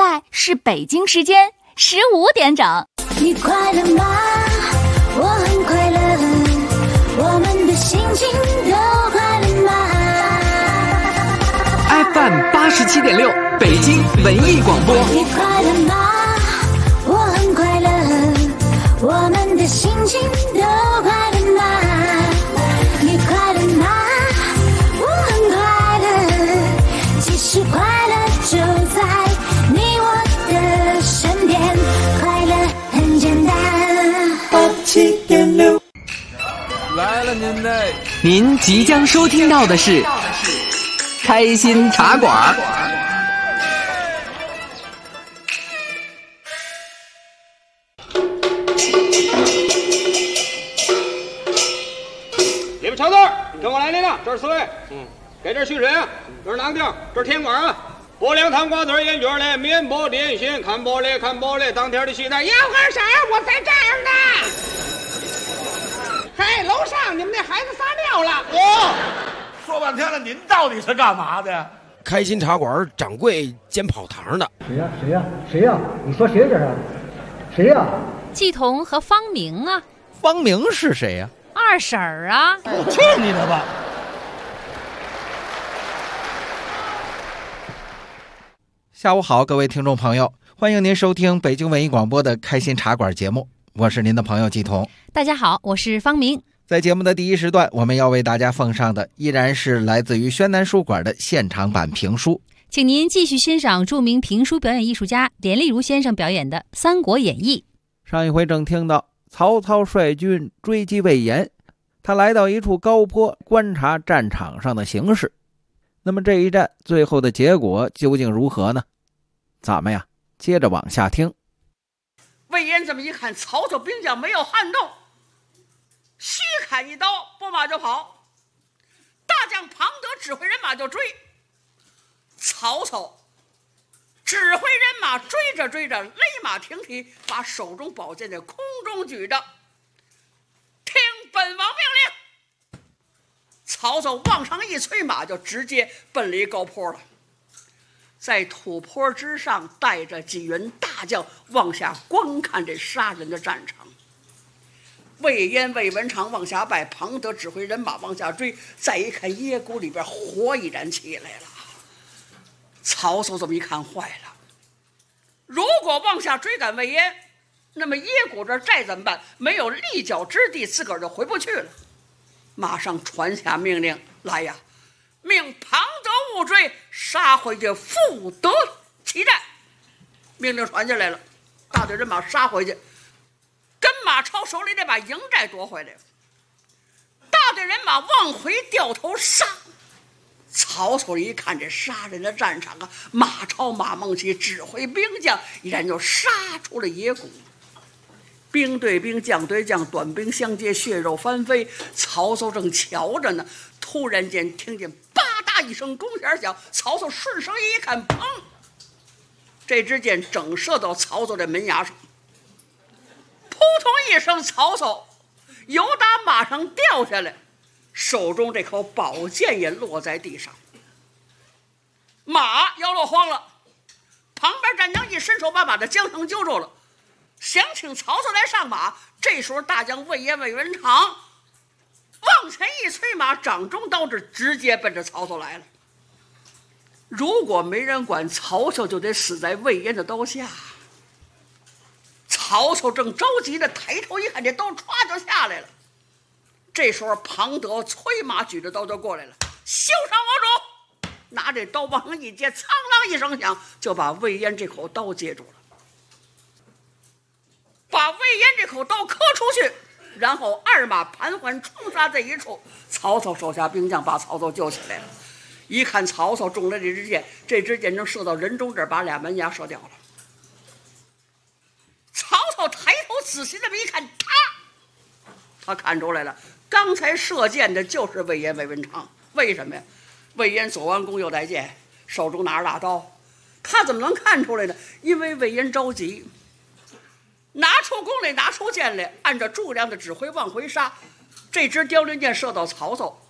在是北京时间15点整。 你快乐吗？我很快乐，我们的心情都快乐吗？ FM 87.6北京文艺广播。 你快乐吗？我很快乐，我们的心情都快乐吗？你快乐吗？我很快乐，其实快乐就在你我的身边，快乐很简单。87.6 来了您嘞！ 您即将收听到的是开心茶馆。 你们瞧字，跟我来领领，这是四位，给这蓄水啊，这是囊丁，这是甜瓜啊，薄凉汤瓜子烟卷嘞，面包点心，看包嘞，当天的西餐， 要喝啥我在这儿呢。嘿，楼上你们那孩子撒尿了。 哦，说半天了，您到底是干嘛的？ 开心茶馆掌柜兼跑堂的。 谁呀？你说谁这是？谁呀？ 季彤和方明啊。 方明是谁呀？ 二婶儿啊。 去你的吧！ 下午好，各位听众朋友，欢迎您收听北京文艺广播的开心茶馆节目，我是您的朋友季彤。 大家好，我是方明。 在节目的第一时段，我们要为大家奉上的依然是来自于宣南书馆的现场版评书， 请您继续欣赏著名评书表演艺术家连丽如先生表演的《三国演义》。 上一回正听到曹操率军追击魏延，他来到一处高坡观察战场上的形势。那么这一战最后的结果究竟如何呢？咱们呀接着往下听。 魏延这么一看，曹操兵将没有撼动，虚砍一刀，拨马就跑。大将庞德指挥人马就追，曹操指挥人马追着勒马停蹄，把手中宝剑在空中举着，听本王命令。曹操往上一催马，就直接奔离高坡了。在土坡之上，带着几员大将往下观看这杀人的战场。魏延、魏文长往下拜，庞德指挥人马往下追。再一看，野谷里边火已然起来了。曹操这么一看，坏了！如果往下追赶魏延，那么野谷这寨怎么办？没有立脚之地，自个儿就回不去了。马上传下命令来呀！命庞德勿追，杀回去，复得其寨。命令传下来了，大队人马杀回去，跟马超手里得把营寨夺回来。大队人马往回掉头杀。曹操一看这杀人的战场啊，马超、马孟起指挥兵将依然就杀出了野谷。兵对兵，将对将，短兵相接，血肉翻飞。曹操正瞧着呢，突然间听见吧嗒一声弓弦响，曹操顺手一看，砰！这支箭整射到曹操的门牙上，扑通一声，曹操由打马上掉下来，手中这口宝剑也落在地上。马要落荒了，旁边战将一伸手把马的缰绳揪住了，想请曹操来上马。这时候大将魏延、魏文长往前一催马，掌中刀子直接奔着曹操来了。如果没人管，曹操就得死在魏延的刀下。曹操正着急的抬头一看，这刀歘就下来了。这时候庞德催马举着刀就过来了，休伤我主！拿这刀往上一接，苍啷一声响，就把魏延这口刀接住了。把魏延这口刀磕出去，然后二马盘桓冲杀在一处。曹操手下兵将把曹操救起来了，一看曹操中了这支箭，这支箭正射到人中这儿，把俩门牙射掉了。曹操抬头仔细这么一看，他看出来了，刚才射箭的就是魏延、魏文长。为什么呀？魏延左弯弓右带箭，手中拿着大刀，他怎么能看出来呢？因为魏延着急，拿出弓来，拿出箭来，按照诸葛亮的指挥往回杀。这支凋零箭射到曹操，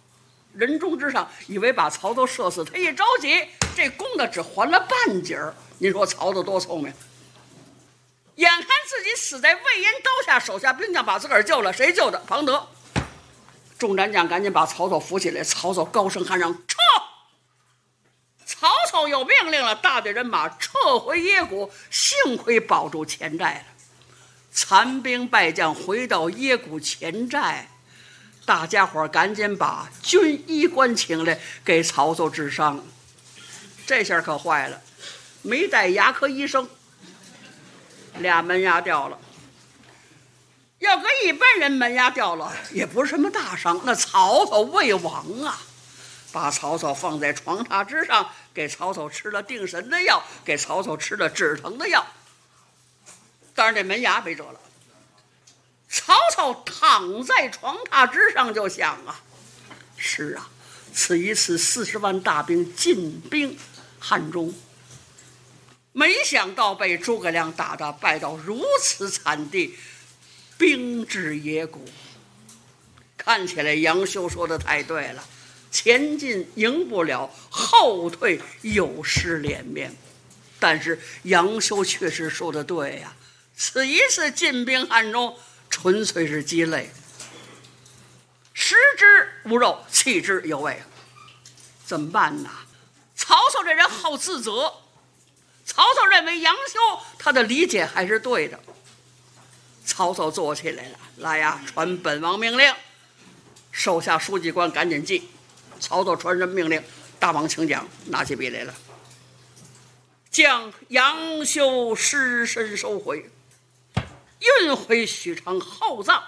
人中之上，以为把曹操射死。他一着急，这弓呢只还了半截儿。您说曹操多聪明？眼看自己死在魏延刀下，手下兵将把自个儿救了，谁救的？庞德。众战将赶紧把曹操扶起来。曹操高声喊嚷：“撤！”曹操有命令了，大队人马撤回野谷，幸亏保住前寨了。残兵败将回到野谷前寨，大家伙赶紧把军医官请来给曹操治伤。这下可坏了，没带牙科医生，2门牙掉了。要搁一般人门牙掉了也不是什么大伤，那曹操魏王啊，把曹操放在床榻之上，给曹操吃了定神的药，给曹操吃了止疼的药，当然这门牙没辙了。曹操躺在床榻之上就想啊，是啊，此一次40万大兵进兵汉中，没想到被诸葛亮打得败到如此惨地，兵至野谷。看起来杨修说的太对了，前进赢不了，后退有失脸面。但是杨修确实说的对呀，此一次进兵汉中纯粹是鸡肋，食之无肉，弃之有味。怎么办呢？曹操这人好自责，曹操认为杨修他的理解还是对的。曹操坐起来了，来呀，传本王命令。手下书记官赶紧记。曹操传什么命令？大王请讲。拿起笔来了，将杨修尸身收回，运回许昌厚葬。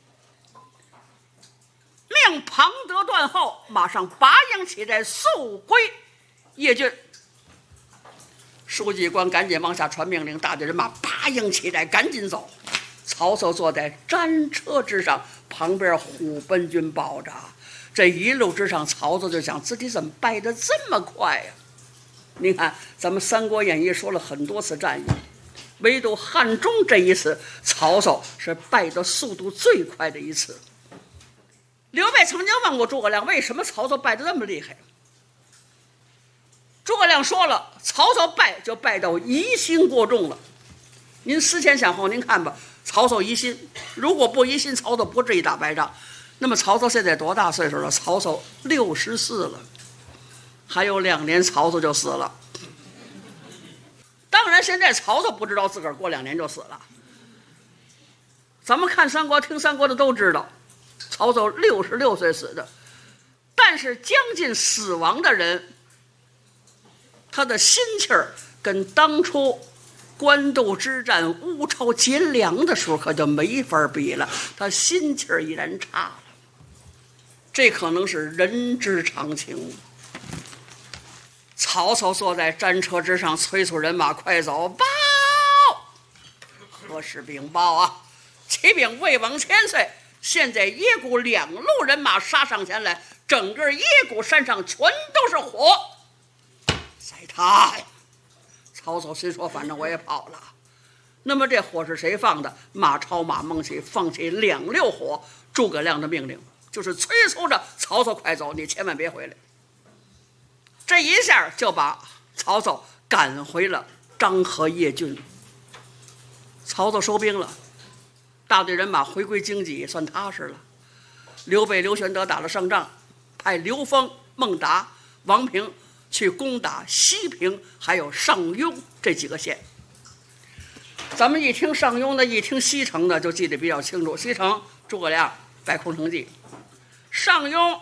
命庞德断后，马上拔营起寨，速归邺郡。书记官赶紧往下传命令，大队人马拔营起寨，赶紧走。曹操坐在战车之上，旁边虎贲军抱着。这一路之上，曹操就想自己怎么败得这么快呀？你看，咱们《三国演义》说了很多次战役，唯独汉中这一次，曹操是败得速度最快的一次。刘备曾经问过诸葛亮，为什么曹操败得那么厉害？诸葛亮说了，曹操败就败到疑心过重了。您思前想后，您看吧，曹操疑心，如果不疑心，曹操不至于打败仗。那么曹操现在多大岁数了？曹操64了，还有2年曹操就死了。当然现在曹操不知道自个儿过2年就死了，咱们看三国听三国的都知道曹操66岁死的。但是将近死亡的人，他的心气儿跟当初官渡之战乌巢劫粮的时候可就没法比了，他心气儿已然差了，这可能是人之常情。曹操坐在战车之上，催促人马快走。报！何时禀报啊？启禀魏王千岁，现在野谷2路人马杀上前来，整个野谷山上全都是火。在他呀！曹操心说，反正我也跑了。那么这火是谁放的？马超、马孟起放起2溜火。诸葛亮的命令就是催促着曹操快走，你千万别回来。这一下就把曹操赶回了漳河邺郡。曹操收兵了，大队人马回归经济，也算踏实了。刘备、刘玄德打了胜仗，派刘封、孟达、王平去攻打西平还有上庸这几个县。咱们一听上庸的，一听西城的，就记得比较清楚。西城诸葛亮败空城计，上庸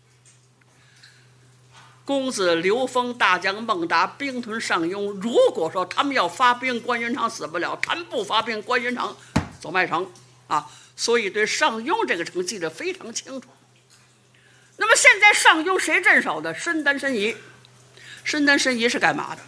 公子刘封、大将孟达兵屯上庸。如果说他们要发兵，关云长死不了；他们不发兵，关云长走麦城啊。所以对上庸这个城记得非常清楚。那么现在上庸谁镇守的？申丹、申仪。申丹、申仪是干嘛的？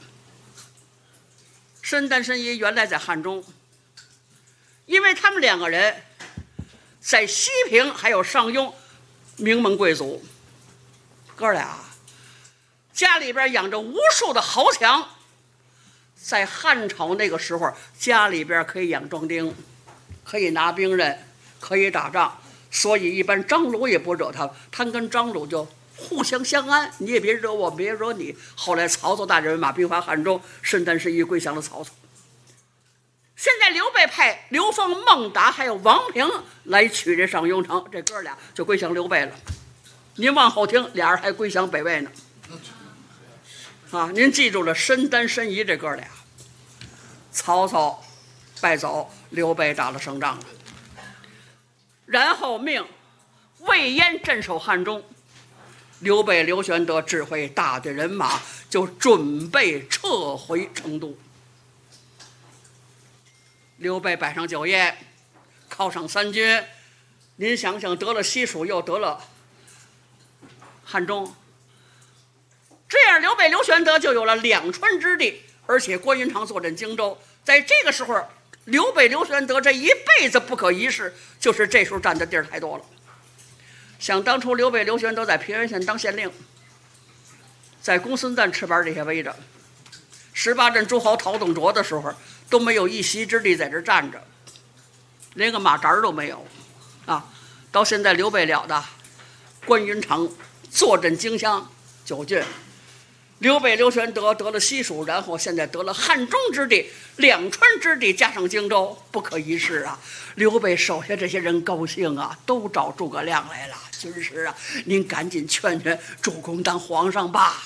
申丹、申仪原来在汉中，因为他们2个人在西平还有上庸名门贵族，哥俩家里边养着无数的豪强。在汉朝那个时候，家里边可以养壮丁，可以拿兵刃，可以打仗，所以一般张鲁也不惹他，他跟张鲁就互相相安，你也别惹我，别惹你。后来曹操大人马兵伐汉中，身单身衣归降了曹操。现在刘备派刘封、孟达还有王平来取这上庸城，这哥俩就归降刘备了。您往后听，俩人还归降北魏呢。啊，您记住了，身单身夷这哥俩。曹操败走，刘备打了胜仗了，然后命魏延镇守汉中。刘备、刘玄德指挥大队人马，就准备撤回成都。刘备摆上酒宴，犒赏三军。您想想，得了西蜀，又得了汉中，这样刘备、刘玄德就有了两川之地，而且关云长坐镇荆州。在这个时候，刘备、刘玄德这一辈子不可一世，就是这时候占的地儿太多了。想当初刘备、刘玄德在平原县当县令，在公孙瓒翅膀底下围着，18镇诸侯讨董卓的时候都没有一席之地，在这站着，连个马扎都没有啊！到现在刘备了的，关云长坐镇荆襄9郡，刘备、刘玄德得了西蜀，然后现在得了汉中之地，两川之地加上荆州，不可一世啊！刘备手下这些人高兴啊，都找诸葛亮来了。军师啊，您赶紧劝劝主公当皇上吧。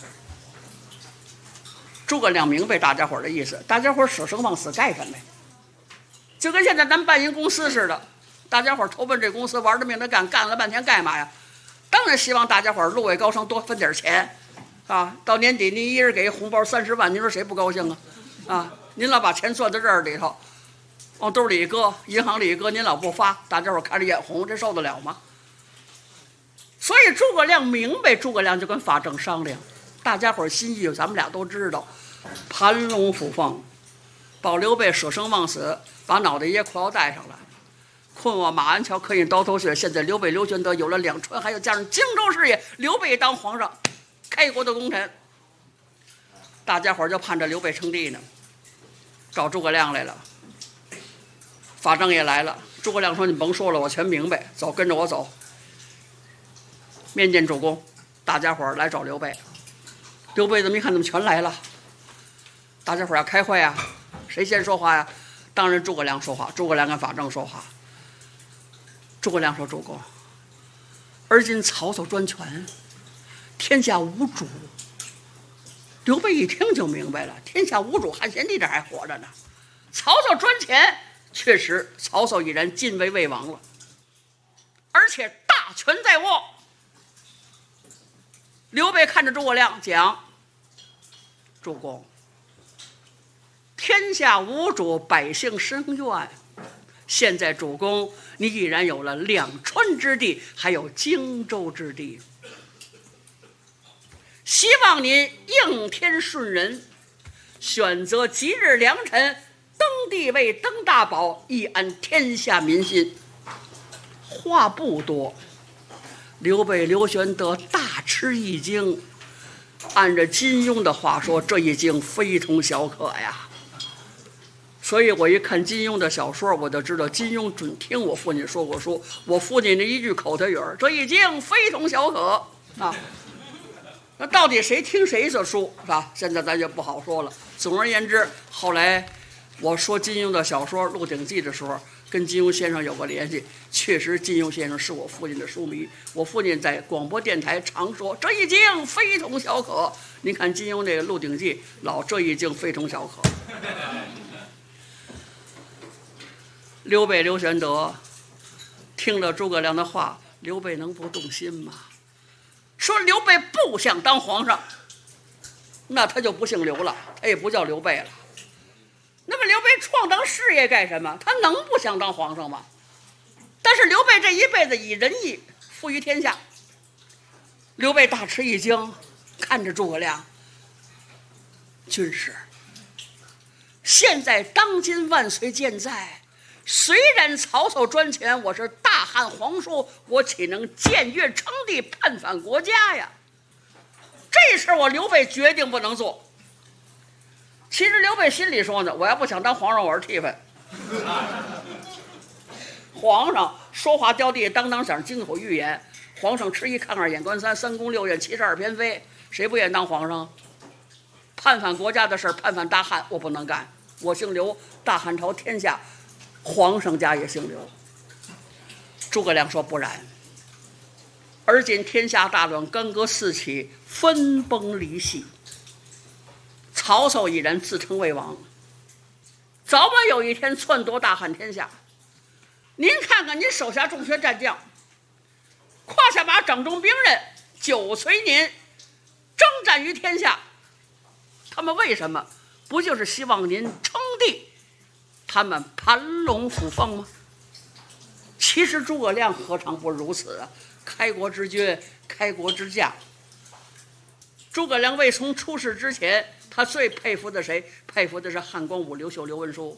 诸葛亮明白大家伙的意思，大家伙舍生忘死干什么呀？就跟现在咱们办一公司似的，大家伙投奔这公司，玩着命的干，干了半天干嘛呀？当然希望大家伙入位高升，多分点钱啊！到年底您一人给红包30万，您说谁不高兴啊？啊，您老把钱攥在这儿里头，往兜里一搁，银行里一搁，您老不发，大家伙看着眼红，这受得了吗？所以诸葛亮明白，诸葛亮就跟法正商量，大家伙心意咱们俩都知道，盘龙附凤，保刘备舍生忘死，把脑袋掖裤腰带上了，困我马鞍桥，刻印刀头血。现在刘备、刘玄德有了两川，还有加上荆州事业，刘备当皇上，开国的功臣，大家伙就盼着刘备称帝呢，找诸葛亮来了。法正也来了，诸葛亮说：“你甭说了，我全明白，走，跟着我走。”面见主公，大家伙来找刘备。刘备怎么一看，怎么全来了？大家伙要开会啊，谁先说话呀？当然诸葛亮说话。诸葛亮跟法正说话。诸葛亮说：“主公，而今曹操专权，天下无主。”刘备一听就明白了，天下无主，汉献帝这还活着呢。曹操专权，确实曹操已然晋为魏王了，而且大权在握。刘备看着诸葛亮讲：“主公，天下无主，百姓生怨。现在主公，你已然有了两川之地，还有荆州之地，希望您应天顺人，选择吉日良辰，登帝位，登大宝，以安天下民心。”话不多，刘备、刘玄德大吃一惊。按着金庸的话说，这一惊非同小可呀。所以我一看金庸的小说，我就知道金庸准听我父亲说过书。我父亲的一句口头语儿，这一惊非同小可啊。那到底谁听谁的书是吧？现在咱就不好说了。总而言之，后来我说金庸的小说《鹿鼎记》的时候，跟金庸先生有过联系。确实，金庸先生是我父亲的书迷。我父亲在广播电台常说：“这一惊非同小可。”您看金庸这个《鹿鼎记》，老这一惊非同小可。刘备、刘玄德听了诸葛亮的话，刘备能不动心吗？说刘备不想当皇上，那他就不姓刘了，他也不叫刘备了。那么刘备创当事业干什么？他能不想当皇上吗？但是刘备这一辈子以仁义富于天下。刘备大吃一惊，看着诸葛亮，军师，现在当今万岁健在，虽然曹操专权，我是大汉皇叔，我岂能僭越称帝，叛反国家呀？这事我刘备决定不能做。其实刘备心里说呢，我要不想当皇上，我是替分。皇上说话掉地当当响，金口玉言， 皇上吃一看二眼观三，三宫六院72偏妃，谁不愿当皇上？叛反国家的事儿，叛反大汉，我不能干。我姓刘，大汉朝天下，皇上家也姓刘。诸葛亮说不然，而今天下大乱，干戈四起，分崩离析。曹操已然自称为王，早晚有一天篡夺大汉天下。您看看您手下众学战将，胯下马掌中兵刃，久随您征战于天下，他们为什么？不就是希望您称帝，他们盘龙附凤吗？其实诸葛亮何尝不如此啊？开国之君，开国之将。诸葛亮未从出世之前，他最佩服的谁？佩服的是汉光武、刘秀、刘文书。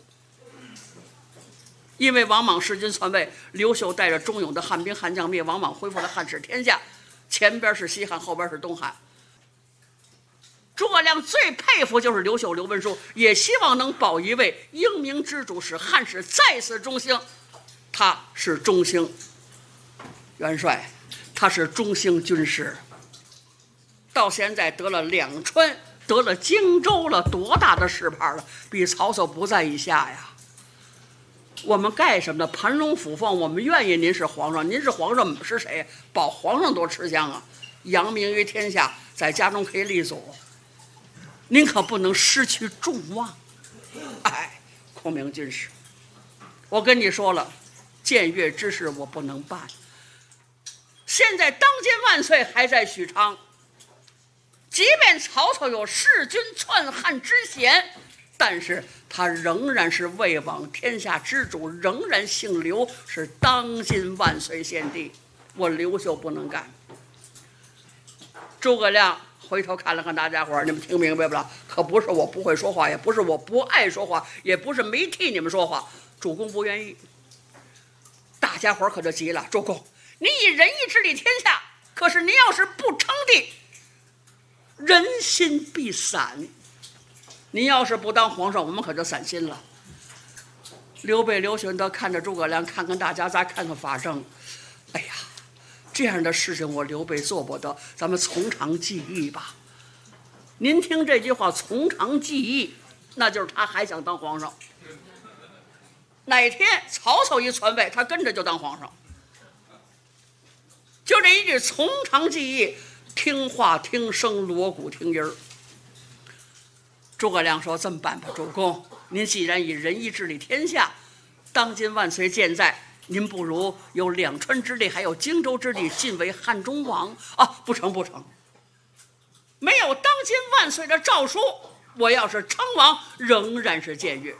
因为王莽弑君篡位，刘秀带着忠勇的汉兵汉将灭王莽，恢复了汉室天下，前边是西汉，后边是东汉。诸葛亮最佩服就是刘秀、刘文书，也希望能保一位英明之主，使汉室再次中兴。他是中兴元帅，他是中兴军师，到现在得了两川，得了荆州了，多大的势派了，比曹操不在一下呀。我们干什么呢？盘龙附凤，我们愿意您是皇上，您是皇上是谁？保皇上多吃香啊！扬名于天下，在家中可以立足，您可不能失去众望。哎，孔明军师，我跟你说了，僭越之事我不能办。现在当今万岁还在许昌，即便曹操有弑君篡汉之嫌，但是他仍然是魏王天下之主，仍然姓刘，是当今万岁献帝。我刘秀不能干。诸葛亮回头看了看大家伙儿，你们听明白不了？可不是我不会说话，也不是我不爱说话，也不是没替你们说话，主公不愿意。大家伙儿可就急了，主公，您以仁义治理天下，可是您要是不称帝，人心必散。您要是不当皇上，我们可就散心了。刘备、刘玄德看着诸葛亮，看看大家，再看看法正。哎呀，这样的事情我刘备做不得，咱们从长计议吧。您听这句话，从长计议，那就是他还想当皇上。哪天曹操一篡位，他跟着就当皇上。就这一句从长计议，听话听声，锣鼓听音儿。诸葛亮说：“这么办吧，主公，您既然以仁义治理天下，当今万岁健在，您不如有两川之地，还有荆州之地，晋为汉中王啊！不成，不成，没有当今万岁的诏书，我要是称王，仍然是僭越，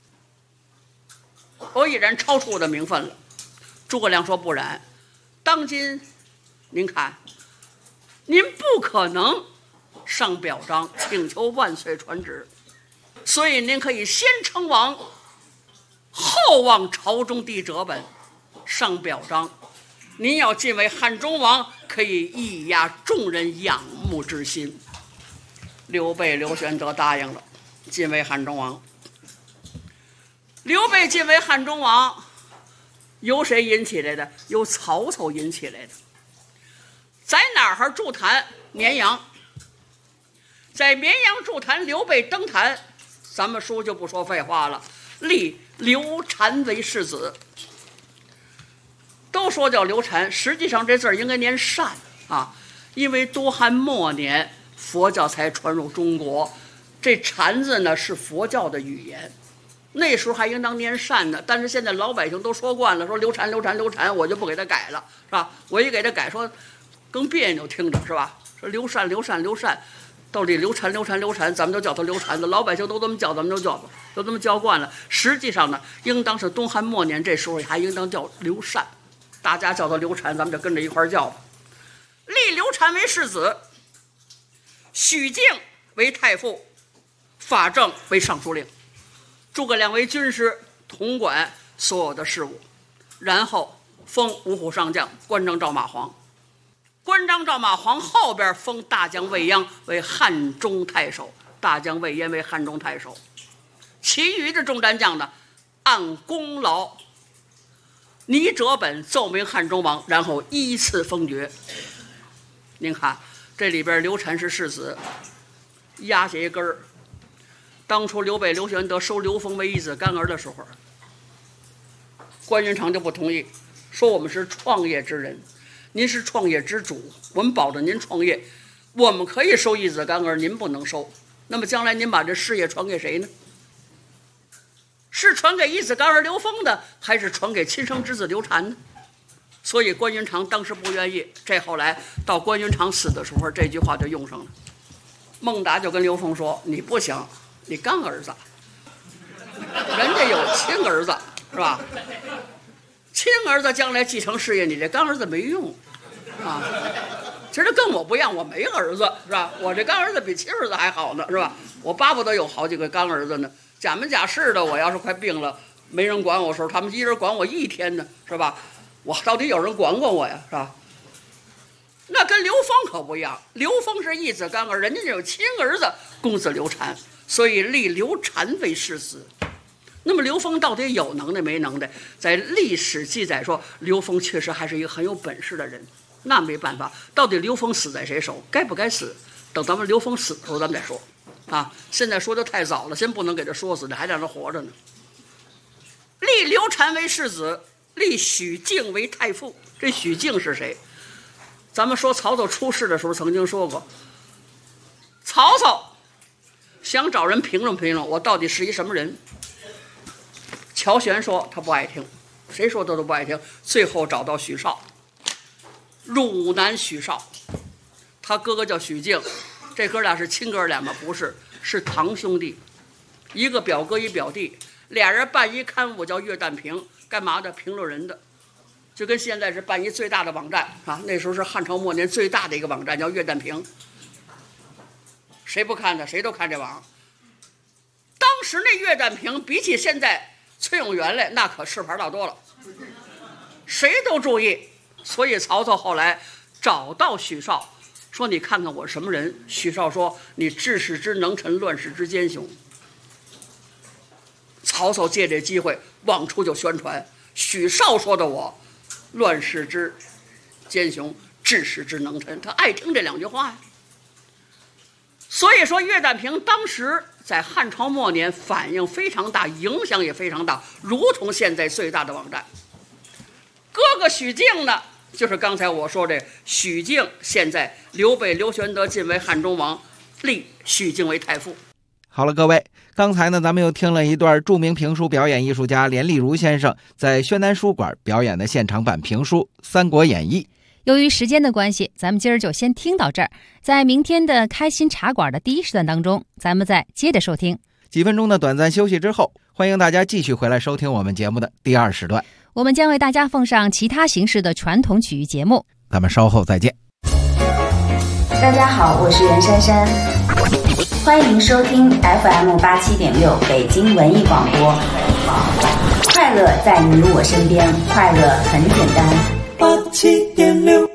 我已然超出我的名分了。”诸葛亮说：“不然，当今您看，您不可能上表彰请求万岁传旨，所以您可以先称王，后望朝中帝折本，上表彰。您要晋为汉中王，可以抑压众人仰慕之心。”刘备、刘玄德答应了，晋为汉中王。刘备晋为汉中王，由谁引起来的？由曹操引起来的。在哪儿筑坛？绵阳。在绵阳筑坛，刘备登坛，咱们书就不说废话了，立刘禅为世子。都说叫刘禅，实际上这字应该念善啊，因为东汉末年佛教才传入中国，这禅字呢是佛教的语言，那时候还应当念善呢，但是现在老百姓都说惯了，说刘禅刘禅刘禅，我就不给他改了，是吧？我一给他改，说更别扭听着，是吧？说刘禅刘禅刘禅。到底刘禅刘禅刘禅，咱们都叫他刘禅的，老百姓都这么叫，咱们都这么叫惯了。实际上呢，应当是东汉末年，这时候还应当叫刘禅，大家叫他刘禅，咱们就跟着一块叫吧。立刘禅为世子，许敬为太傅，法正为尚书令，诸葛亮为军师，统管所有的事务，然后封五虎上将，关张赵马黄。关张赵马黄后边封大将魏鞅为汉中太守，大将魏延为汉中太守。其余的众战将呢，按功劳拟折本奏明汉中王，然后依次封爵。您看这里边刘禅是世子，压下一根儿。当初刘备、刘玄德收刘封为义子干儿的时候，关云长就不同意，说我们是创业之人，您是创业之主，我们保着您创业，我们可以收义子干儿，您不能收。那么将来您把这事业传给谁呢？是传给义子干儿刘封的，还是传给亲生之子刘禅呢？所以关云长当时不愿意，这后来到关云长死的时候，这句话就用上了。孟达就跟刘封说：“你不行，你干儿子，人家有亲儿子，是吧？亲儿子将来继承事业，你这干儿子没用啊。其实跟我不一样，我没儿子，是吧？我这干儿子比亲儿子还好呢，是吧？我巴不得有好几个干儿子呢。假门假式的，我要是快病了，没人管我时候，他们一人管我一天呢，是吧？我到底有人管过我呀，是吧？那跟刘封可不一样，刘封是义子干儿，人家有亲儿子公子刘禅，所以立刘禅为世子。那么刘封到底有能耐没能耐？在历史记载说，刘封确实还是一个很有本事的人。那没办法，到底刘封死在谁手，该不该死？等咱们刘封死的时候咱们再说。啊，现在说的太早了，先不能给他说死，这还让他活着呢。立刘禅为世子，立许敬为太傅。这许敬是谁？咱们说曹操出事的时候曾经说过，曹操想找人评论评论我到底是一什么人。乔玄说他不爱听，谁说他都不爱听。最后找到许绍，汝南许绍，他哥哥叫许敬。这哥俩是亲哥俩吗？不是，是堂兄弟，一个表哥一表弟，俩人办一刊物叫《月旦评》，干嘛的？评论人的，就跟现在是办一最大的网站啊。那时候是汉朝末年最大的一个网站，叫《月旦评》。谁不看的？谁都看这网。当时那《月旦评》比起现在崔永元来，那可是牌大多了，谁都注意。所以曹操后来找到许绍。说你看看我什么人？许绍说你治世之能臣，乱世之奸雄。曹操借这机会往出就宣传许绍说的我乱世之奸雄，治世之能臣，他爱听这两句话呀。所以说岳旦平当时在汉朝末年反应非常大，影响也非常大，如同现在最大的网站。哥哥许敬呢，就是刚才我说这许敬，现在刘备、刘玄德晋为汉中王，立许敬为太傅。 好了，各位，刚才呢，咱们又听了一段著名评书表演艺术家连丽如先生在宣南书馆表演的现场版评书《三国演义》。 由于时间的关系，咱们今儿就先听到这儿。在明天的开心茶馆的第一时段当中，咱们再接着收听。 几分钟的短暂休息之后，欢迎大家继续回来收听我们节目的第二时段。 我们将为大家奉上其他形式的传统曲艺节目。 咱们稍后再见。 大家好，我是袁姗姗，欢迎收听 FM87.6 北京文艺广播。快乐在你我身边，快乐很简单。87.6。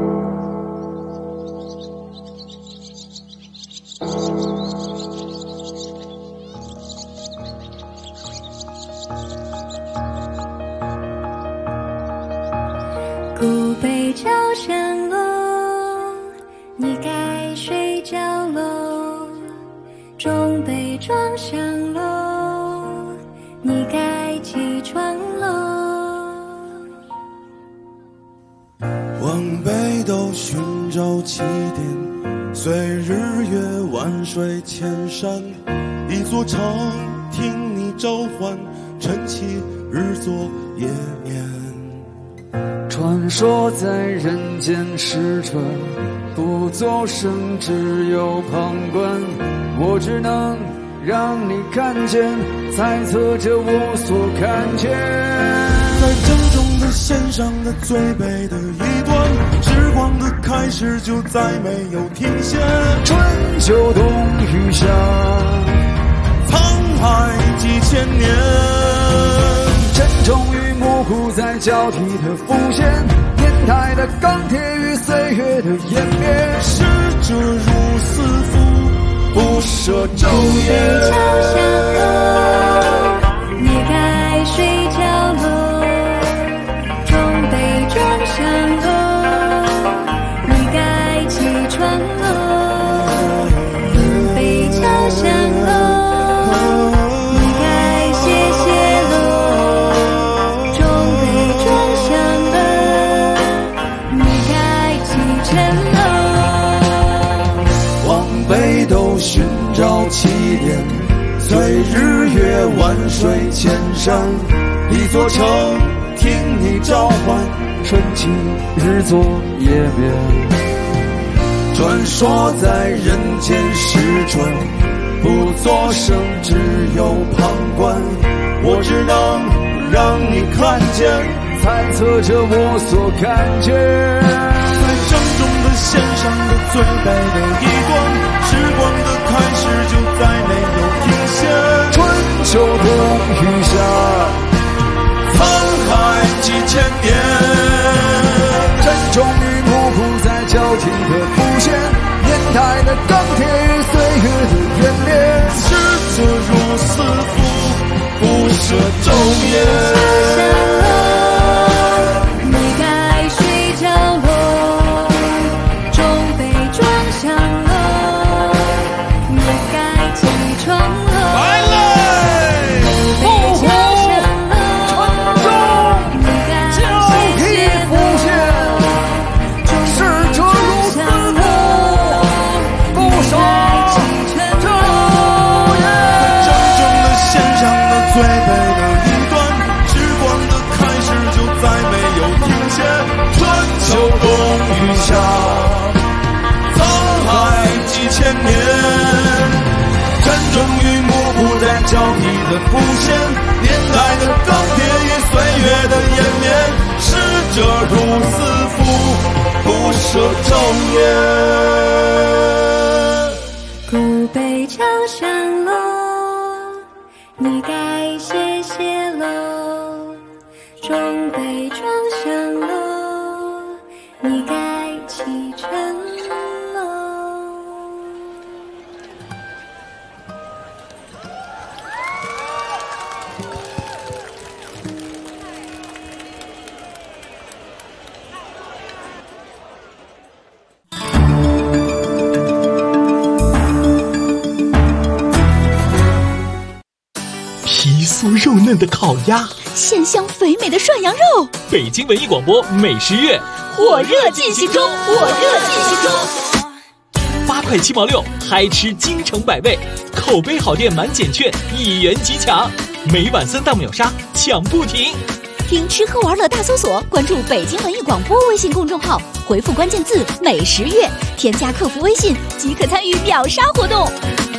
古北朝上楼，你该睡觉喽。中北庄上楼，你该起床喽。 往北斗寻找起点，随日月万水千山，一座城听你召唤，晨起日作夜眠。 传说在人间逝者，不作声，只有旁观。我只能让你看见，猜测着我所看见。 在正中的线上的最北的一端，时光的开始就再没有停歇。 春秋冬雨夏， 沧海几千年。 沉重与模糊在交替的浮现，年代的钢铁与岁月的湮灭。 逝者如斯夫，不舍昼夜。 桥上楼，你该睡觉喽。 日月万水千山，一座城听你召唤， 纯情日作夜眠。 传说在人间失传，不作声，只有旁观。我只能让你看见， 猜测着我所看见。 在掌中的线上的最美的一段，时光的开始就再没有停歇。 春秋冬雨夏， 沧海几千年， 真终与幕布在交替的浮现，年代的钢铁与岁月的演练， 逝者如斯夫，不舍昼夜。交替的浮现，年代的钢铁与岁月的延绵，逝者如斯夫，不舍昼夜。 古北江山喽，你该谢谢喽。中北庄乡喽，你该启程喽。 皮酥肉嫩的烤鸭， 鲜香肥美的涮羊肉。 北京文艺广播美食月火热进行中，火热进行中。 8块7毛6，嗨吃京城百味，口碑好店满减券1元即抢，每晚3档秒杀，抢不停。 听吃喝玩乐大搜索，关注北京文艺广播微信公众号，回复关键字美食月，添加客服微信即可参与秒杀活动。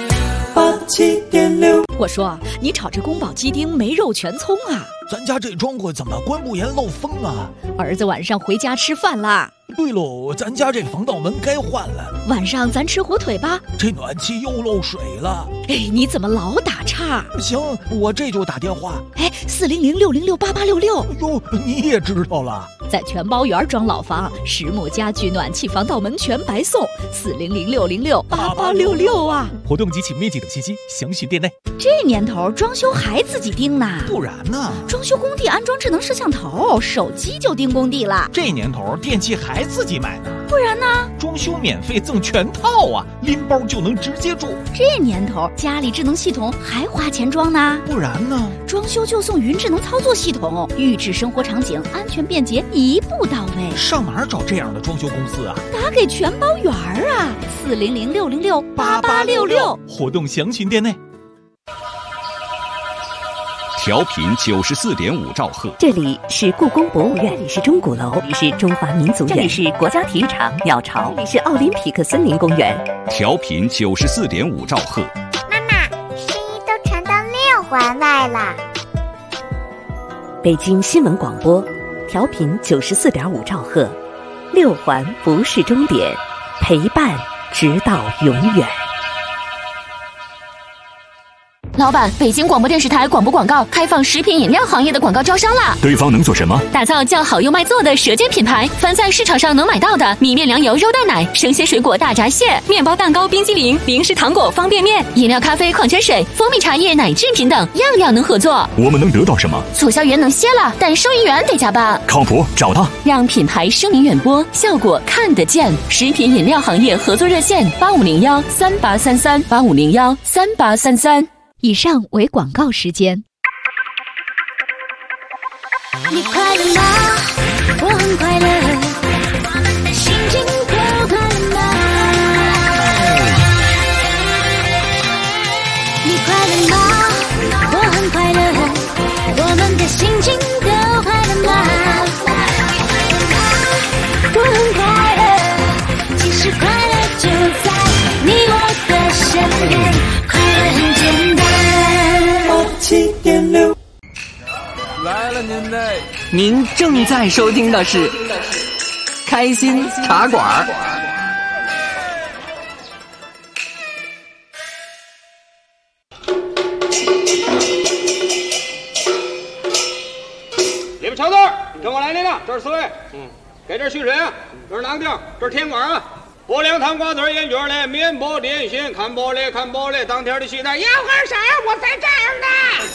87.6， 我说你炒这宫保鸡丁没肉全葱啊？ 咱家这窗户怎么关不严漏风啊？ 儿子晚上回家吃饭啦。 对喽，咱家这防盗门该换了。 晚上咱吃火腿吧。 这暖气又漏水了。 哎，你怎么老打岔？ 行，我这就打电话。 哎，400-606-8866。 哟，你也知道了。 在全包园装老房，实木家具、暖气、防盗门全白送。400-606-8866啊！ 活动及其面积等信息详询店内。 这年头装修还自己盯呢？ 不然呢？ 装修工地安装智能摄像头，手机就盯工地了。 这年头电器还自己买呢？ 不然呢？ 装修免费赠全套啊，拎包就能直接住。 这年头家里智能系统还花钱装呢？ 不然呢？ 装修就送云智能操作系统，预制生活场景，安全便捷，一步到位。 上哪儿找这样的装修公司啊？ 打给全包园啊，400-606-8866。 活动详询店内。 调频94.5兆赫， 这里是故宫博物院，这里是钟鼓楼，这里是中华民族院，这里是国家体育场鸟巢，这里是奥林匹克森林公园。 调频94.5兆赫。 妈妈，声音都传到6环外了。 北京新闻广播，调频94.5兆赫，6环不是终点，陪伴直到永远。 老板，北京广播电视台广播广告开放食品饮料行业的广告招商啦！ 对方能做什么？ 打造叫好又卖座的舌尖品牌，凡在市场上能买到的米面粮油肉蛋奶、生鲜水果大闸蟹、面包蛋糕、冰激凌、零食糖果、方便面、饮料咖啡、矿泉水、蜂蜜茶叶、奶制品等，样样能合作。 我们能得到什么？ 促销员能歇了，但收银员得加班。 靠谱，找他， 让品牌声名远播，效果看得见。食品饮料行业合作热线8501383385013833。 以上为广告时间。 你快乐吗？我很快乐，心情多快乐吗？你快乐吗？ 87.6。 来了您嘞！您正在收听的是开心茶馆。 里边瞧字，跟我来领了，这是4位。给这续水啊，这是囊丁，这是甜瓜啊。拨凉糖瓜子烟卷嘞，面包点心，看玻璃看玻璃，当天的期待要干啥？我在这儿呢。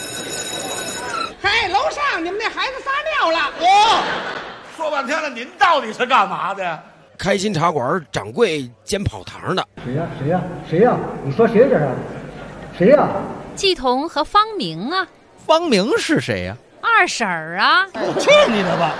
嘿，楼上你们那孩子撒尿了。 说半天了，您到底是干嘛的？ 开心茶馆掌柜兼跑堂的。 谁呀？你说谁这是？谁呀？ 季彤和方明啊。 方明是谁呀？ 二婶儿啊。 去你的吧！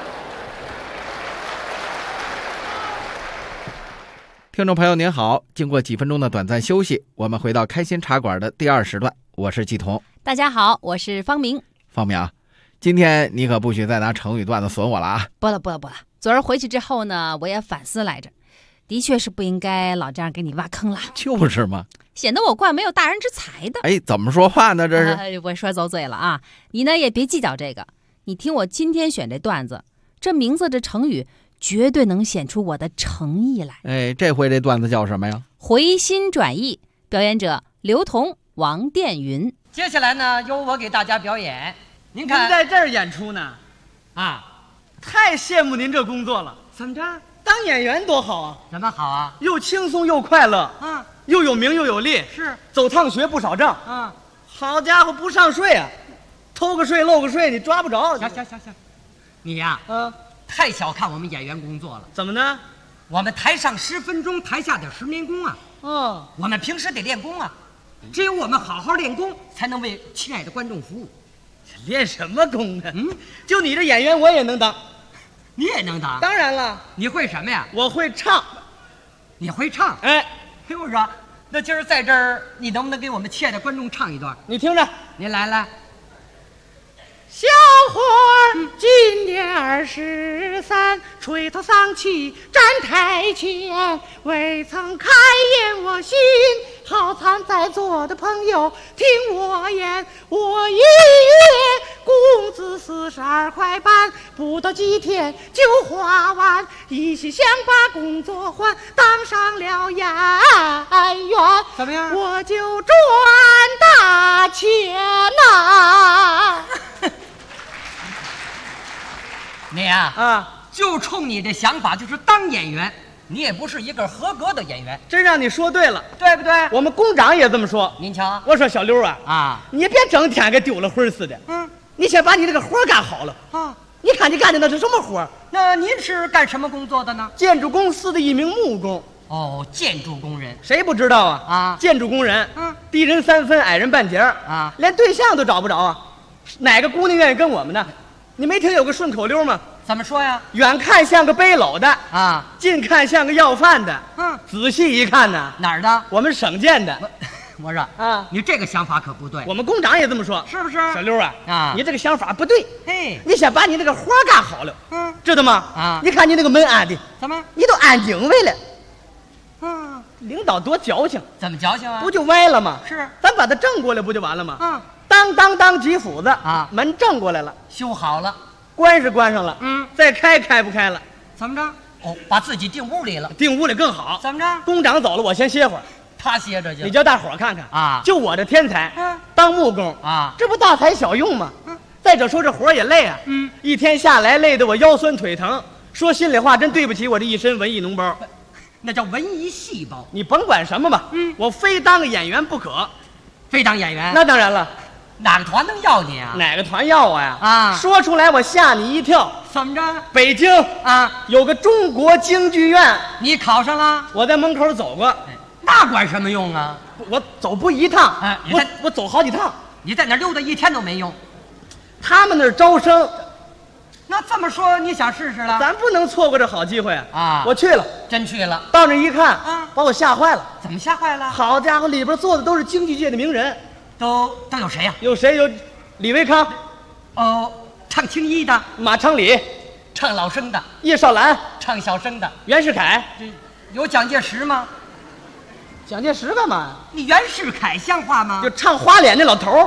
听众朋友您好，经过几分钟的短暂休息，我们回到开心茶馆的第2时段，我是季彤。 大家好，我是方明。 方明，今天你可不许再拿成语段子损我了啊！ 不了。昨儿回去之后呢，我也反思来着，的确是不应该老这样给你挖坑了。 就是嘛， 显得我怪没有大人之才的。 哎，怎么说话呢？这是、 我说走嘴了啊！你呢也别计较这个，你听我今天选这段子，这名字这成语绝对能显出我的诚意来。 哎，这回这段子叫什么呀？ 回心转意，表演者刘同、王殿云。 接下来呢，由我给大家表演。您看， 您在这儿演出呢，太羡慕您这工作了。 怎么着？ 当演员多好啊！ 怎么好啊？ 又轻松又快乐啊， 又有名又有利。 是， 走趟学不少账啊。 好家伙，不上税啊，偷个税漏个税你抓不着。 行，你呀，太小看我们演员工作了。 怎么呢？ 我们台上10分钟，台下得10年功啊。我们平时得练功啊，只有我们好好练功，才能为亲爱的观众服务。 练什么功啊？就你这演员，我也能当。 你也能当？ 当然了。 你会什么呀？ 我会唱。 你会唱？ 哎， 我说，那今儿在这儿，你能不能给我们亲爱的观众唱一段？ 你听着， 您来。 小伙儿今年23，垂头丧气站台前，未曾开言我心，好惨在座的朋友听我言，我一月工资42块半，不到几天就花完，一心想把工作还，当上了演员， 怎么样？ 我就赚大钱呐！ 你呀，就冲你这想法，就是当演员，你也不是一个合格的演员。 真让你说对了， 对不对？ 我们工长也这么说。 您瞧， 我说小刘啊，你别整天给丢了魂似的。你先把你这个活干好了啊！你看你干的那是什么活？ 那您是干什么工作的呢？ 建筑公司的一名木工。 哦，建筑工人， 谁不知道啊？建筑工人，低人3分，矮人半截啊，连对象都找不着啊！哪个姑娘愿意跟我们呢？你没听有个顺口溜吗？ 怎么说呀？ 远看像个背篓的啊， 近看像个要饭的。仔细一看呢， 哪儿的？ 我们省建的。 我说你这个想法可不对。 我们工长也这么说， 是不是？ 小刘你这个想法不对。 嘿， 你先把你这个活干好了，知道吗？你看你那个门安的， 怎么？ 你都安经纬了。领导多矫情。 怎么矫情啊？ 不就歪了吗？ 是， 咱把它正过来不就完了吗？当几斧子啊，门正过来了， 修好了， 关是关上了，再开不开了？ 怎么着？哦，把自己订屋里了， 订屋里更好。 怎么着？ 工长走了，我先歇会儿。 他歇着去。 你叫大伙儿看看啊， 就我这天才当木工啊， 这不大材小用吗？再者说这活也累啊，一天下来累得我腰酸腿疼。说心里话，真对不起我这一身文艺脓包。 那叫文艺细胞。 你甭管什么吧，我非当个演员不可。 非当演员？ 那当然了。 哪个团能要你啊？ 哪个团要我呀？ 啊， 说出来我吓你一跳。 怎么着？ 北京有个中国京剧院， 你考上了？ 我在门口走过。 那管什么用啊？ 我走不一趟，我走好几趟。 你在那溜达一天都没用。 他们那儿招生。 那这么说，你想试试了？ 咱不能错过这好机会啊！ 我去了， 真去了。 到那一看把我吓坏了。 怎么吓坏了？ 好家伙，里边坐的都是京剧界的名人。 都有谁呀？ 有谁？有李维康， 唱青衣的； 马昌礼， 唱老生的； 叶绍兰， 唱小生的； 袁世凯， 有蒋介石吗？ 蒋介石干嘛呀？ 你袁世凯像话吗？ 就唱花脸那老头儿。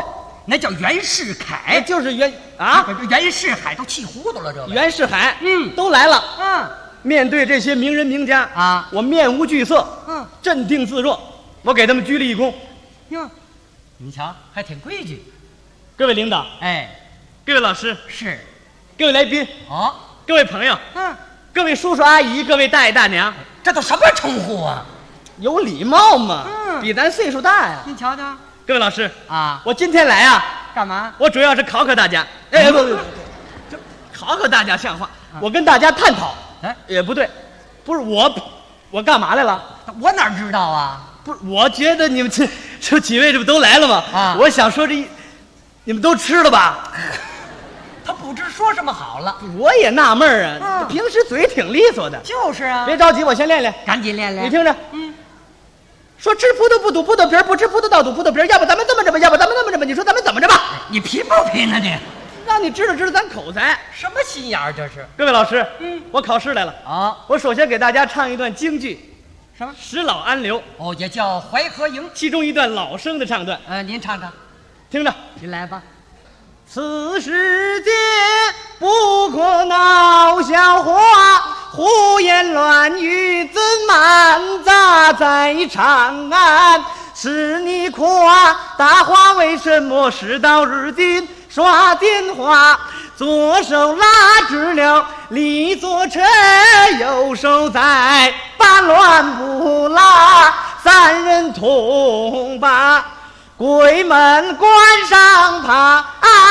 那叫袁世凯， 就是袁世海都气糊涂了，这袁世海，都来了，面对这些名人名家啊，我面无惧色，镇定自若，我给他们鞠了一躬。 哟，你瞧，还挺规矩。 各位领导， 哎， 各位老师， 是， 各位来宾，各位朋友，各位叔叔阿姨，各位大爷大娘， 这都什么称呼啊？ 有礼貌嘛，比咱岁数大呀。 你瞧瞧， 各位老师啊， 我今天来啊， 干嘛？ 我主要是考大家。哎，不，这考大家像话。我跟大家探讨。哎，也不对，不是我干嘛来了？ 我哪知道啊？ 不是，我觉得你们这几位这不都来了吗？啊，我想说你们都吃了吧？ 他不知说什么好了。 我也纳闷啊，平时嘴挺利索的。 就是啊。 别着急，我先练练。 赶紧练练。 你听着，说吃葡萄不吐葡萄皮儿，不吃葡萄倒吐葡萄皮儿。要不咱们这么着吧？要不咱们那么着吧？你说咱们怎么着吧？ 你贫不贫呢你？ 让你知道咱口才。 什么心眼儿这是？ 各位老师，我考试来了啊！我首先给大家唱一段京剧， 什么？ 使老安流。 哦，也叫《淮河营》， 其中一段老生的唱段。 您唱唱， 听着， 您来吧。 此世间不可闹笑话，胡言乱语怎满杂在长安？是你夸大话，为什么事到如今耍电话？左手拉直了李左车，右手在把乱不拉，三人同把鬼门关上爬。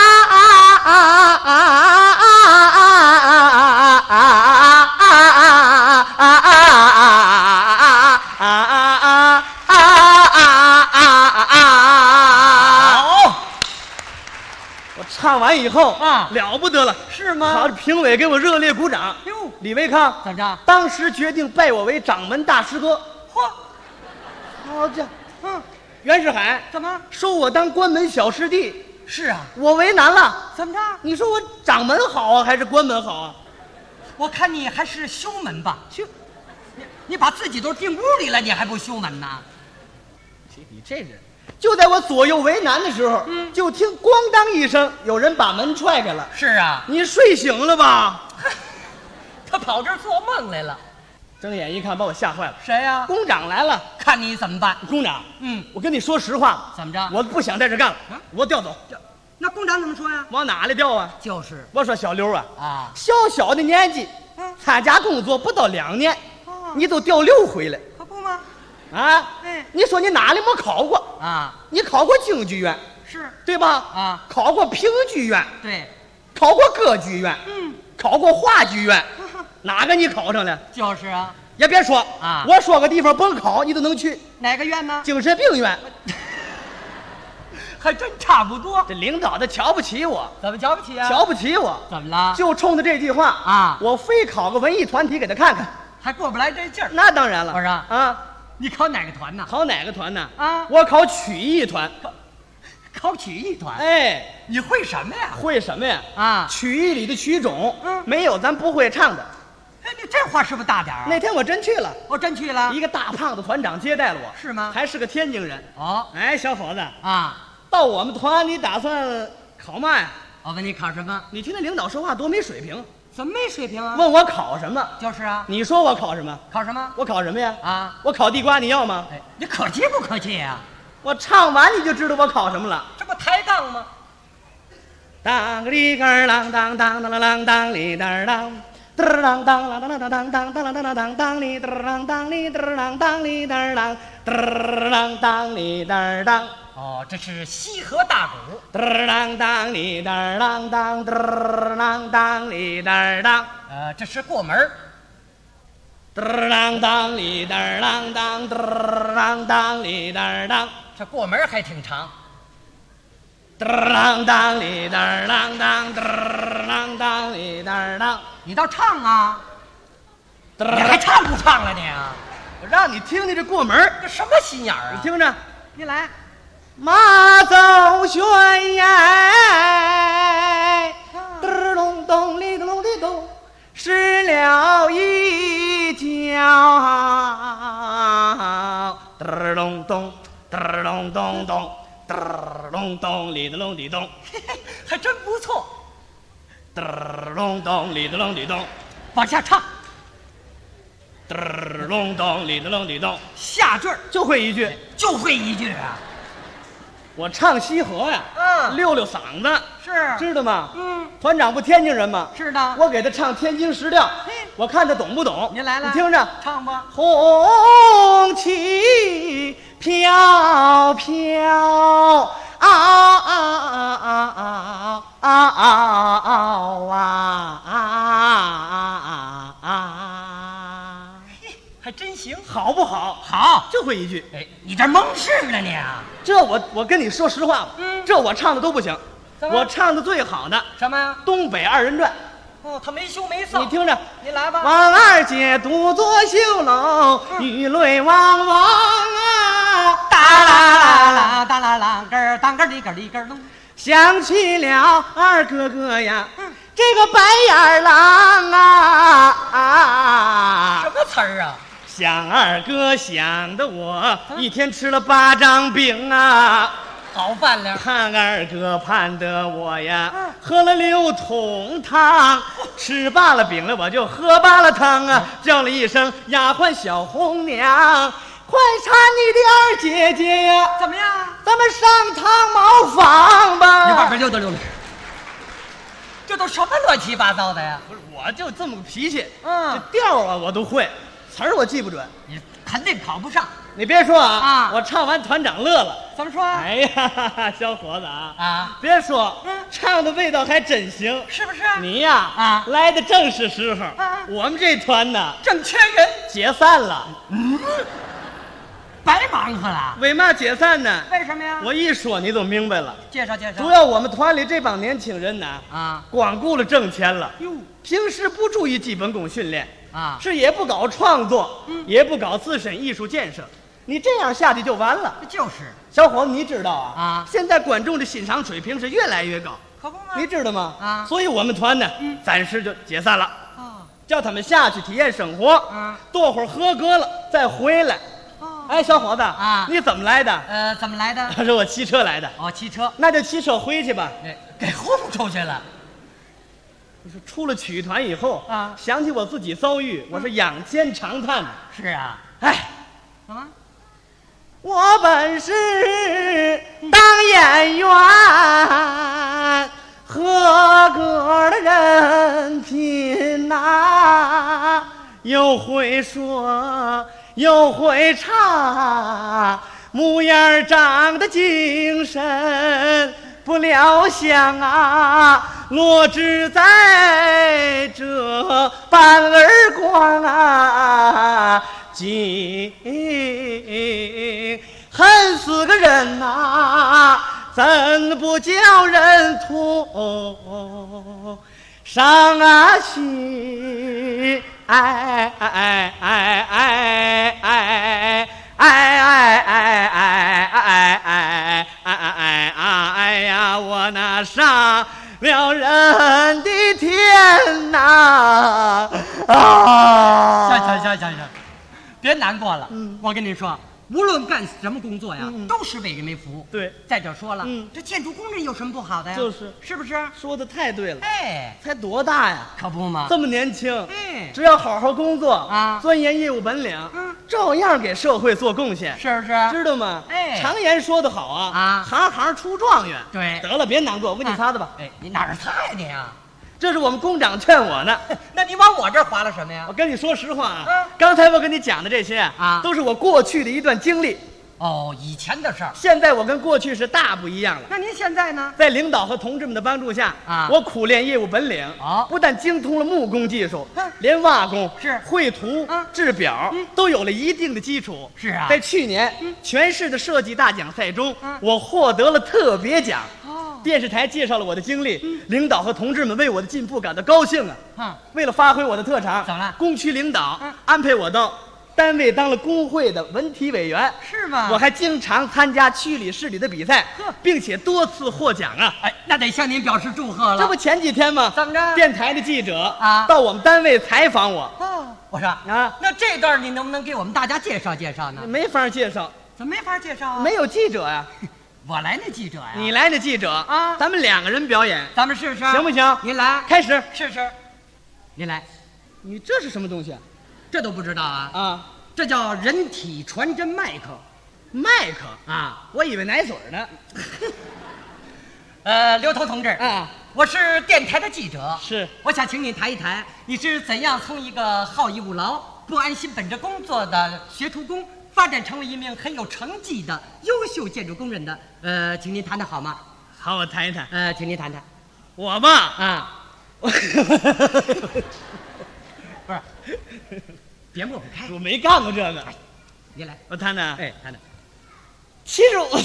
我唱完以后啊，了不得了， 是吗？ 好，评委给我热烈鼓掌。哟，李维康怎么着？ 当时决定拜我为掌门大师哥。 嚯， 好这，袁世海怎么收我当关门小师弟？ 是啊， 我为难了。 怎么着？ 你说我掌门好啊，还是关门好啊？ 我看你还是修门吧。修，你把自己都进屋里了，你还不修门呢？ 你这人，就在我左右为难的时候，就听咣当一声，有人把门踹开了。 是啊， 你睡醒了吧？ 他跑这儿做梦来了。 睁眼一看，把我吓坏了。 谁呀？ 工长来了， 看你怎么办？ 工长，我跟你说实话， 怎么着？ 我不想在这干了，我调走。 那工长怎么说呀？ 往哪里调啊？ 就是我说小刘啊，小小的年纪，参加工作不到2年，你都调6回了， 可不吗？ 啊，你说你哪里没考过啊？ 你考过京剧院， 是对吧？ 啊， 考过评剧院， 对， 考过歌剧院，考过话剧院，哪个你考上了？ 就是啊， 也别说啊， 我说个地方甭考你都能去。 哪个院呢？ 精神病院。 还真差不多。 这领导他瞧不起我。 怎么瞧不起啊？ 瞧不起我。 怎么了？ 就冲着这句话啊， 我非考个文艺团体给他看看， 还过不来这劲儿。 那当然了。 我说啊， 你考哪个团呢？ 考哪个团呢？ 啊， 我考曲艺团。 考曲艺团？ 哎， 你会什么呀？ 会什么呀？ 啊， 曲艺里的曲种，没有咱不会唱的。 哎，你这话是不是大点儿？ 那天我真去了， 我真去了。 一个大胖子团长接待了我， 是吗？ 还是个天津人。 哦， 哎，小伙子啊， 到我们团你打算考嘛呀？ 我问你考什么？ 你听那领导说话多没水平。 怎么没水平啊？ 问我考什么？ 就是啊。 你说我考什么？ 考什么？ 我考什么呀？ 啊， 我考地瓜，你要吗？ 哎，你可气不可气呀？ 我唱完你就知道我考什么了。 这不抬杠吗？ 当个里个啷当当当啷当里当当。嘚啷当啷当啷当当当当啷当当里嘚啷当里嘚啷当里嘚啷嘚啷当里嘚当。 哦，这是西河大鼓。 嘚啷当里嘚啷当嘚啷当里嘚当。 这是过门。 嘚啷当里嘚啷当嘚啷当里嘚当。 这过门还挺长。 嘚啷当里嘚啷当嘚啷当里嘚当。 你倒唱啊！你还唱不唱了你啊？ 我让你听听这过门， 这什么心眼儿啊？ 你听着， 你来。 马走悬崖，嘚咚咚哩咚哩咚，失了一跤，嘚咚咚，嘚咚咚咚。嘚咚咚哩里的隆里咚， 还真不错。 嘚儿隆咚里的隆里咚， 往下唱。 嘚儿隆咚里的隆里咚， 下句就会一句， 就会一句啊。 我唱西河呀，溜溜嗓子， 是知道吗？团长不天津人吗？ 是的， 我给他唱天津时调，我看他懂不懂。 您来了， 你听着， 唱吧。 红旗飘飘还真行， 好不好？ 好， 就会一句。 哎，你这蒙事呢你啊？ 这我跟你说实话吧，这我唱的都不行。我唱的最好的什么呀？ 东北二人转。 哦，他没羞没臊。 你听着， 你来吧。 王二姐独坐绣楼，雨泪汪汪啊！ 哒啦啦哒啦啦根儿当根里根里根隆。 想起了二哥哥呀，这个白眼狼啊！ 什么词儿啊？ 想二哥想的我一天吃了8张饼啊！ 好饭量。 盼二哥盼得我呀，喝了6桶汤，吃罢了饼了我就喝罢了汤啊！叫了一声丫鬟小红娘，快搀你的二姐姐呀！ 怎么样？ 咱们上汤茅房吧！ 你外边溜达溜达。这都什么乱七八糟的呀？ 不是，我就这么个脾气，这调啊我都会，词儿我记不准， 你肯定考不上。 你别说啊，我唱完团长乐了。 怎么说？ 哎呀，小伙子啊，别说，唱的味道还真行， 是不是？ 你呀，来的正是时候。我们这团呢， 正缺人， 解散了。 白忙活了。 为嘛解散呢？ 为什么呀？ 我一说你就明白了。 介绍介绍。 主要我们团里这帮年轻人呢，光顾了挣钱了，平时不注意基本功训练啊，是也不搞创作，也不搞自身艺术建设。你这样下去就完了。 就是， 小伙子，你知道啊？现在观众的欣赏水平是越来越高， 可不吗？ 你知道吗？所以我们团呢，暂时就解散了。叫他们下去体验生活，多会儿合格了再回来。哎，小伙子你怎么来的？ 怎么来的？ 他说我骑车来的。 哦，骑车， 那就骑车回去吧。 给轰出去了。 就是出了曲艺团以后想起我自己遭遇，我是仰天长叹。 是啊， 哎，我本是当演员，合格的人品呐，又会说又会唱，模样长得精神，不料想啊，落只在这半耳光啊，竟恨死个人呐，怎不叫人痛伤啊心？哎哎哎哎哎哎哎哎呀！我那上了人的天哪！ 行，别难过了。我跟你说，无论干什么工作呀，都是为人民服务。 对， 再者说了，这建筑工人有什么不好的呀？是不是？ 说的太对了。 哎， 才多大呀？ 可不嘛， 这么年轻，只要好好工作啊，钻研业务本领，照样给社会做贡献， 是不是？ 知道吗？ 哎， 常言说得好啊，行行出状元。 对， 得了，别难过，我给你擦擦吧。 哎，你哪儿擦呀你啊？ 这是我们工长劝我呢。 那你往我这儿划了什么呀？ 我跟你说实话啊，刚才我跟你讲的这些啊，都是我过去的一段经历。 哦，以前的事儿。 现在我跟过去是大不一样了。 那您现在呢？ 在领导和同志们的帮助下我苦练业务本领，不但精通了木工技术，连瓦工、绘图、制表都有了一定的基础。 是啊， 在去年全市的设计大奖赛中，我获得了特别奖。电视台介绍了我的经历，领导和同志们为我的进步感到高兴啊！为了发挥我的特长， 怎么了？ 工区领导安排我到单位当了工会的文体委员， 是吗？ 我还经常参加区里市里的比赛，并且多次获奖啊！ 哎，那得向您表示祝贺了。 这不前几天吗？ 怎么着？ 电台的记者到我们单位采访我。 我说那这段你能不能给我们大家介绍介绍呢？ 没法介绍。 怎么没法介绍啊？ 没有记者呀。 我来那记者呀。 你来那记者啊，咱们2个人表演， 咱们试试， 行不行？ 您来， 开始试试。您来， 你这是什么东西啊？ 这都不知道啊？ 啊， 这叫人体传真麦克。 麦克啊， 我以为奶嘴呢。 刘头同志啊， 我是电台的记者， 是， 我想请你谈一谈，你是怎样从一个好逸恶劳、不安心本着工作的学徒工，发展成为一名很有成绩的优秀建筑工人的？请您谈谈好吗？ 好，我谈一谈。 请您谈谈。 我吧， 啊，不是，别抹不开， 我没干过这个。 您来， 我谈谈。 哎，谈谈。 其实我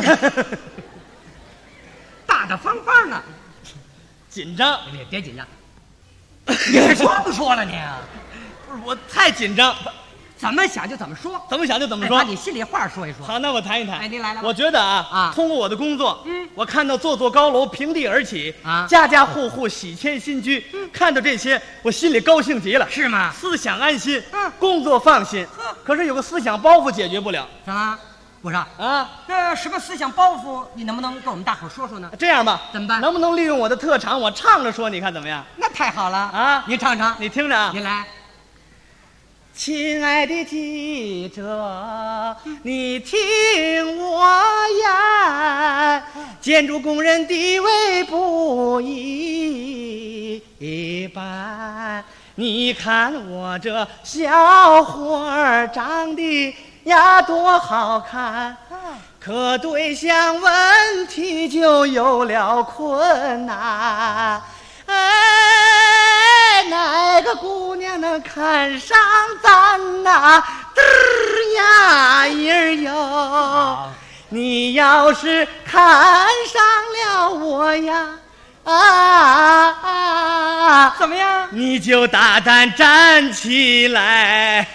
大大方方的， 紧张， 别紧张。你说不说了你？ 不是我太紧张， 怎么想就怎么说， 怎么想就怎么说， 把你心里话说一说。 好，那我谈一谈。 哎，您来了。 我觉得啊，通过我的工作，我看到座座高楼平地而起，家家户户喜迁新居，看到这些，我心里高兴极了。 是吗？ 思想安心，工作放心。可是有个思想包袱解决不了。 什么？不是啊， 那什么思想包袱，你能不能跟我们大伙说说呢？ 这样吧， 怎么办？ 能不能利用我的特长，我唱着说，你看怎么样？ 那太好了啊！ 你唱唱， 你听着啊， 你来。 亲爱的记者，你听我言，建筑工人地位不一般。你看我这小伙儿长得呀多好看，可对象问题就有了困难。哎，哪个姑娘能看上咱呐？嘚儿呀咿儿哟，你要是看上了我呀， 怎么样？ 你就大胆站起来。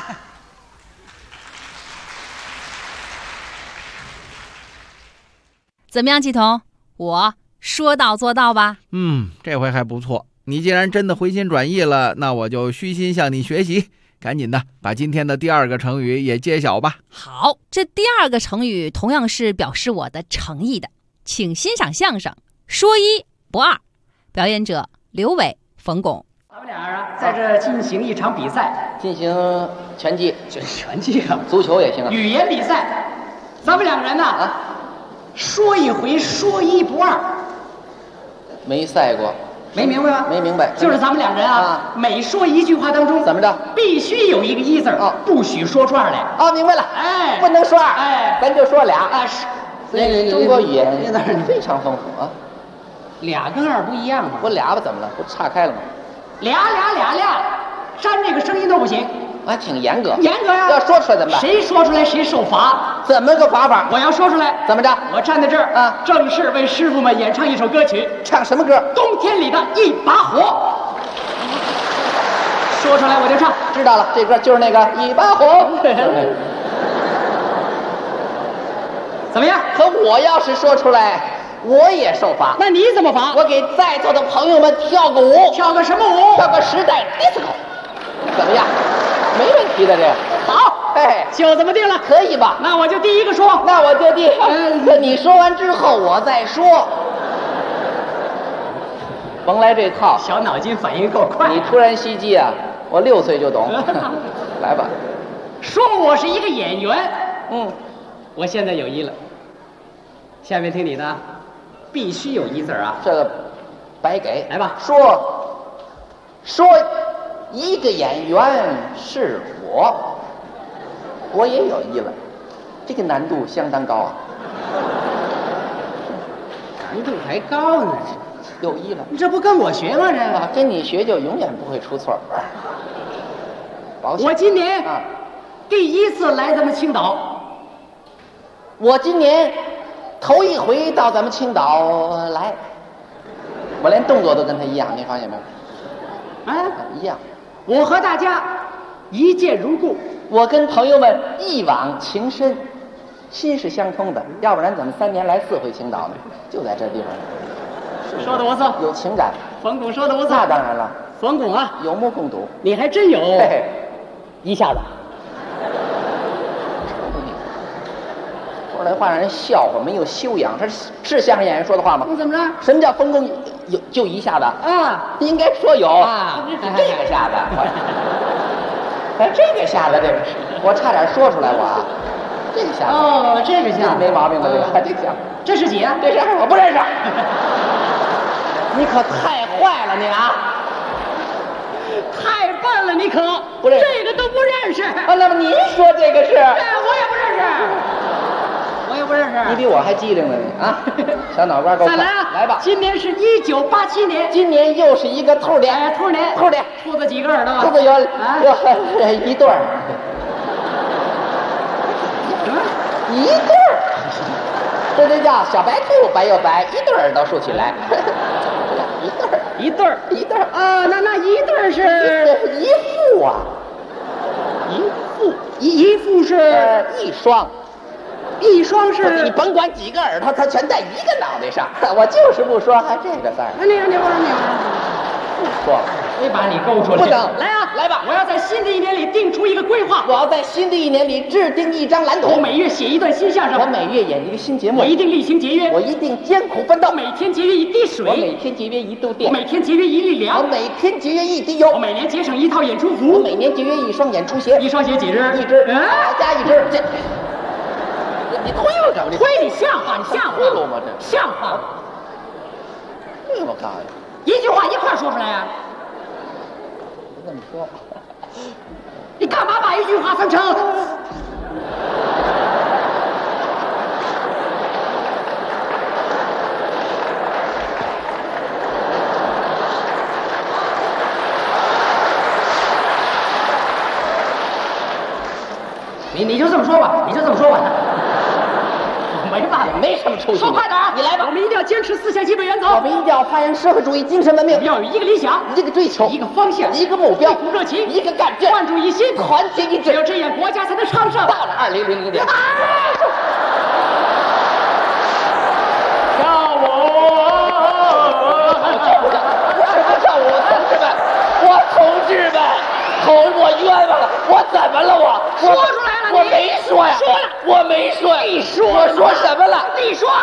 怎么样，季彤？我说到做到吧？ 这回还不错。你既然真的回心转意了，那我就虚心向你学习。赶紧的把今天的第2个成语也揭晓吧。 好，这第2个成语同样是表示我的诚意的，请欣赏相声说一不二，表演者刘伟、冯巩。 咱们俩人在这进行一场比赛， 进行拳击， 拳击啊， 足球也行啊。 语言比赛，咱们2个人呢，说一回说一不二。 没赛过， 没明白吧？ 没明白， 就是咱们2人啊，每说一句话当中， 怎么着， 必须有一个一字儿，不许说出2来。 哦，明白了， 哎， 不能说2， 哎， 咱就说2。 啊，是， 中国语言非常丰富啊。 俩跟2不一样嘛。 我俩吧，怎么了？不岔开了吗？ 俩，删这个声音都不行。 还挺严格， 严格呀！ 要说出来怎么办？ 谁说出来谁受罚。 怎么个罚法？ 我要说出来， 怎么着？ 我站在这儿啊，正式为师傅们演唱一首歌曲。 唱什么歌？ 冬天里的一把火。说出来我就唱。 知道了，这歌就是那个一把火。 怎么样？ 可我要是说出来，我也受罚。 那你怎么罚？ 我给在座的朋友们跳个舞。 跳个什么舞？ 跳个时代disco。怎么样？没问题的，这个好， 哎， 就这么定了， 可以吧？ 那我就第一个说， 那我就你说完之后我再说，甭来这套， 小脑筋反应够快。 你突然袭击啊，我6岁就懂。来吧， 说我是一个演员，我现在有一了，下面听你的，必须有一字啊， 这个白给， 来吧，说。一个演员是我也有一了，这个难度相当高啊， 难度还高呢， 有一了， 你这不跟我学吗？这个跟你学就永远不会出错。 我今年第1次来咱们青岛， 我今年头一回到咱们青岛来，我连动作都跟他一样，你发现没有？ 啊， 一样。 我和大家一见如故， 我跟朋友们一往情深，心是相通的，要不然怎么3年来4回青岛呢？就在这地方。 说的不错， 有情感。 冯巩说的不错， 那当然了。 冯巩啊， 有目共睹。 你还真有，一下子。 我说这话让人笑话，没有修养，这是相声演员说的话吗？ 你怎么着？ 什么叫丰功有就一下子啊？ 应该说有啊， 这个下子，这个下子，我差点说出来我。这个下子哦，这个下子没毛病吧？这个下子， 这是几啊？ 这是我不认识。你可太坏了你啊！ 太笨了，你可不认识， 这个都不认识。 那么您说这个是？ 我也不认识，我也不认识。 你比我还机灵呢你啊！小脑瓜够快。 再来啊！ 来吧。 今年是1987年， 今年又是一个兔年。 哎，兔年， 兔年， 兔子几个耳朵？ 兔子有一对儿。一对儿，这叫小白兔，白又白，一对耳朵竖起来，一对儿啊，那一对是一副啊， 一副是一双， 一双是你甭管几个耳朵，它全在一个脑袋上，我就是不说还这个字儿。 你说， 没把你勾出来。 不等， 来啊， 来吧！ 我要在新的一年里定出一个规划。 我要在新的一年里制定一张蓝图。 我每月写一段新相声。 我每月演一个新节目。 我一定厉行节约。 我一定艰苦奋斗。 我每天节约一滴水。 我每天节约一度电。 我每天节约一粒粮。 我每天节约一滴油。 我每年节省一套演出服。 我每年节约一双演出鞋。 一双鞋几只？ 一只。加一只。这，你推了整的？ 推你像话？你像话吗？这像话？ 这我告诉你，一句话一块说出来啊！ 这么说， 你干嘛把一句话分成？你就这么说吧，你就这么说吧。没办法， 没什么出息。 说快点， 你来吧。 我们一定要坚持4项基本原则。 我们一定要发扬社会主义精神文明。 要有一个理想， 一个追求， 一个方向， 一个目标， 一股热情， 一个干劲， 万众一心， 团结一致。 只有这样，国家才能昌盛。 到了2000年。 跳舞！ 跳舞，同志们，我冤枉了，我怎么了？我说出来了， 我没说呀， 说了， 我没说， 你说， 我说什么了？ 你说，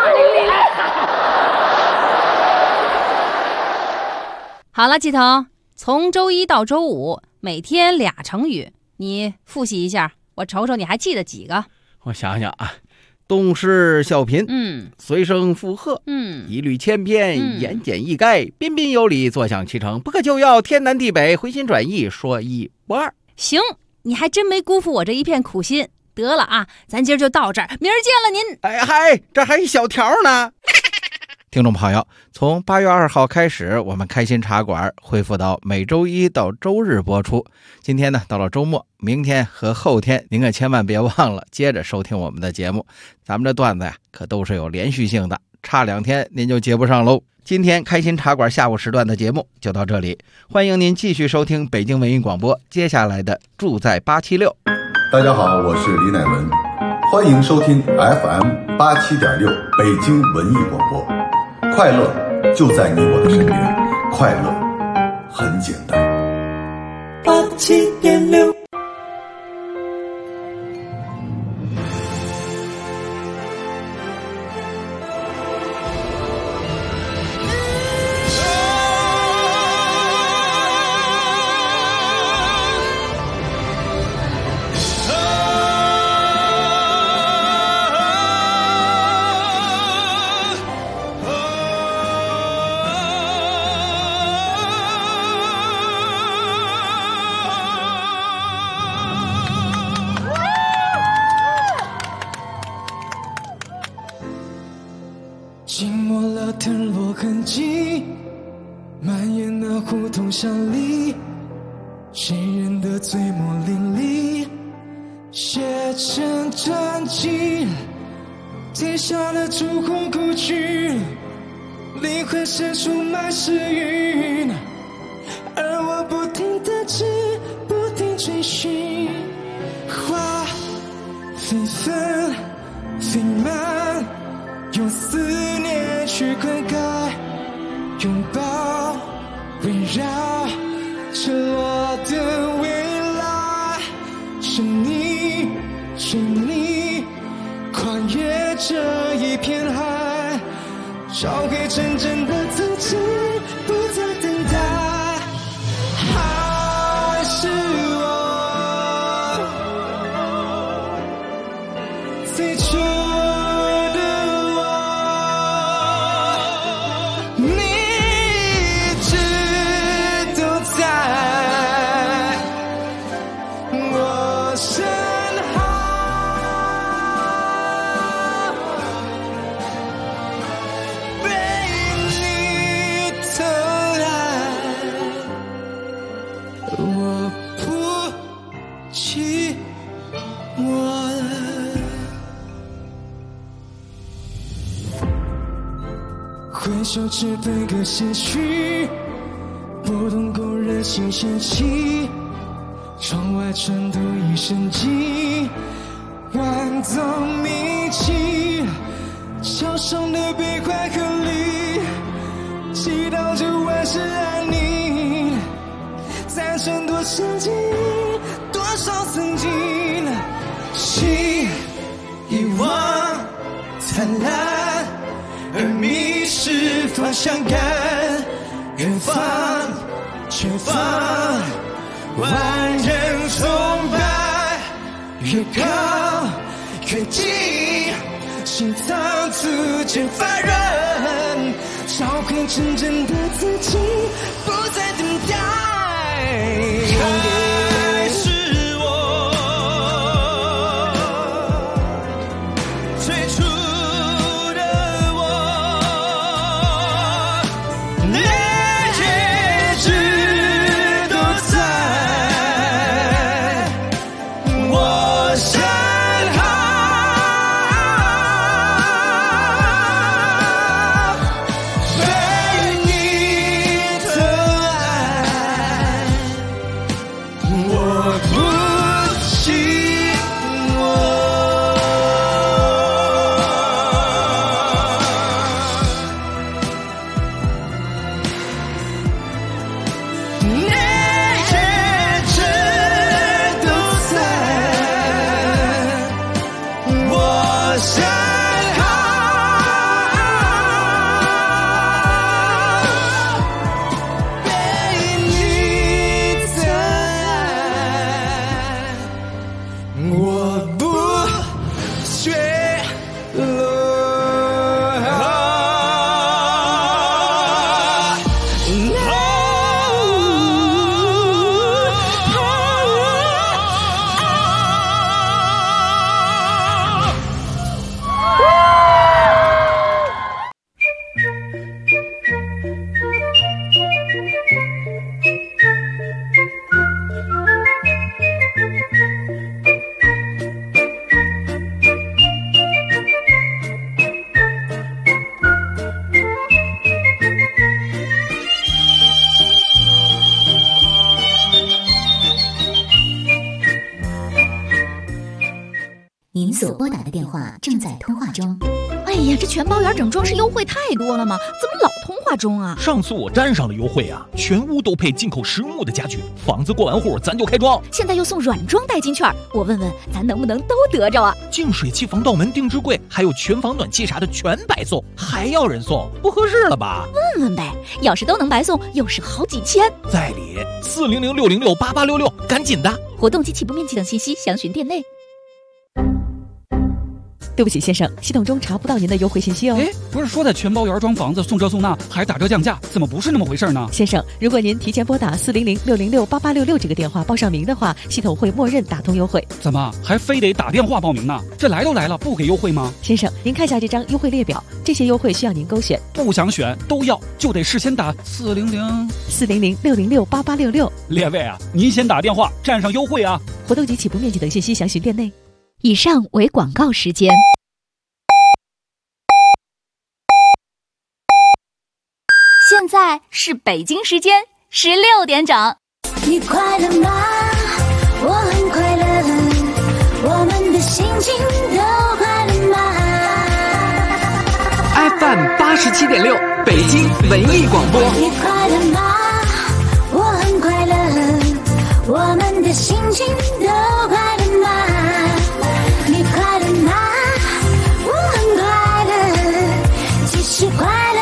好了，季腾，从周一到周五，每天2成语，你复习一下，我瞅瞅你还记得几个？ 我想想啊，动势笑贫，随声附和，一律千篇，言简意赅，彬彬有礼，坐享其成，不可救药，天南地北，回心转意，说一不二。 行，你还真没辜负我这一片苦心。得了啊，咱今儿就到这儿，明儿见了您。 哎嗨，这还一小条呢。听众朋友，从8月2号开始，我们开心茶馆恢复到每周一到周日播出。今天呢，到了周末，明天和后天，您可千万别忘了接着收听我们的节目。咱们这段子呀，可都是有连续性的，差2天您就接不上喽。今天开心茶馆下午时段的节目就到这里，欢迎您继续收听北京文艺广播接下来的住在876。 大家好，我是李乃文，欢迎收听 FM87.6 北京文艺广播。快乐就在你我的身边，快乐很简单。 87.6 寂寞了天落痕迹，蔓延那胡同巷里，谁人的嘴墨淋漓，写成传奇，贴上了朱红故去，灵魂深处满是云，而我不停地吃，不停追寻，花飞纷飞满，用思念去灌溉，拥抱围绕赤裸的未来，是你，是你，跨越找回真正的自己，不再等待。还是我最初的我，你一直都在我身后，被你偷来，我不寂寞了。挥手只配个些许，不懂够热情嫌弃，窗外穿透一身迹，万种迷迹，桥上的悲欢和离，祈祷着万事安宁，再争多少记忆，多少曾经，心遗忘灿烂，而迷失方向感，远方前方万人崇拜，越高越近，心脏逐渐发软，找回真正的自己，不再等待。还是我最初的我，你一直都在我身后，被你疼爱，我不寂寞。你一直都在我身后，被你疼爱，我不坠落。 您所拨打的电话正在通话中。 哎呀，这全包圆整装饰优惠太多了吗？怎么老通话中啊？ 上次我站上了优惠啊，全屋都配进口实木的家具，房子过完户咱就开装。 现在又送软装代金券，我问问咱能不能都得着啊？ 净水器、防盗门、定制柜，还有全房暖气啥的全白送，还要人送，不合适了吧？ 问问呗，要是都能白送，又是好几千。 在理400-606-8866，赶紧的！ 活动及起步面积等信息详询店内。 对不起，先生，系统中查不到您的优惠信息哦。 哎，不是说的全包圆装房子送这送那，还打折降价，怎么不是那么回事呢？ 先生，如果您提前拨打400-606-8866这个电话报上名的话，系统会默认打通优惠。 怎么还非得打电话报名呢？这来都来了，不给优惠吗？ 先生，您看下这张优惠列表，这些优惠需要您勾选。 不想选都要，就得事先打 400-606-8866。 列位啊，您先打电话占上优惠啊！ 活动及起步面积等信息详询店内。 以上为广告时间。现在是北京时间16点整。 你快乐吗？我很快乐，我们的心情都快乐吗 ？FM 87.6，北京文艺广播。 你快乐吗？我很快乐，我们的心情都快乐吗？你快乐吗？我很快乐，其实快乐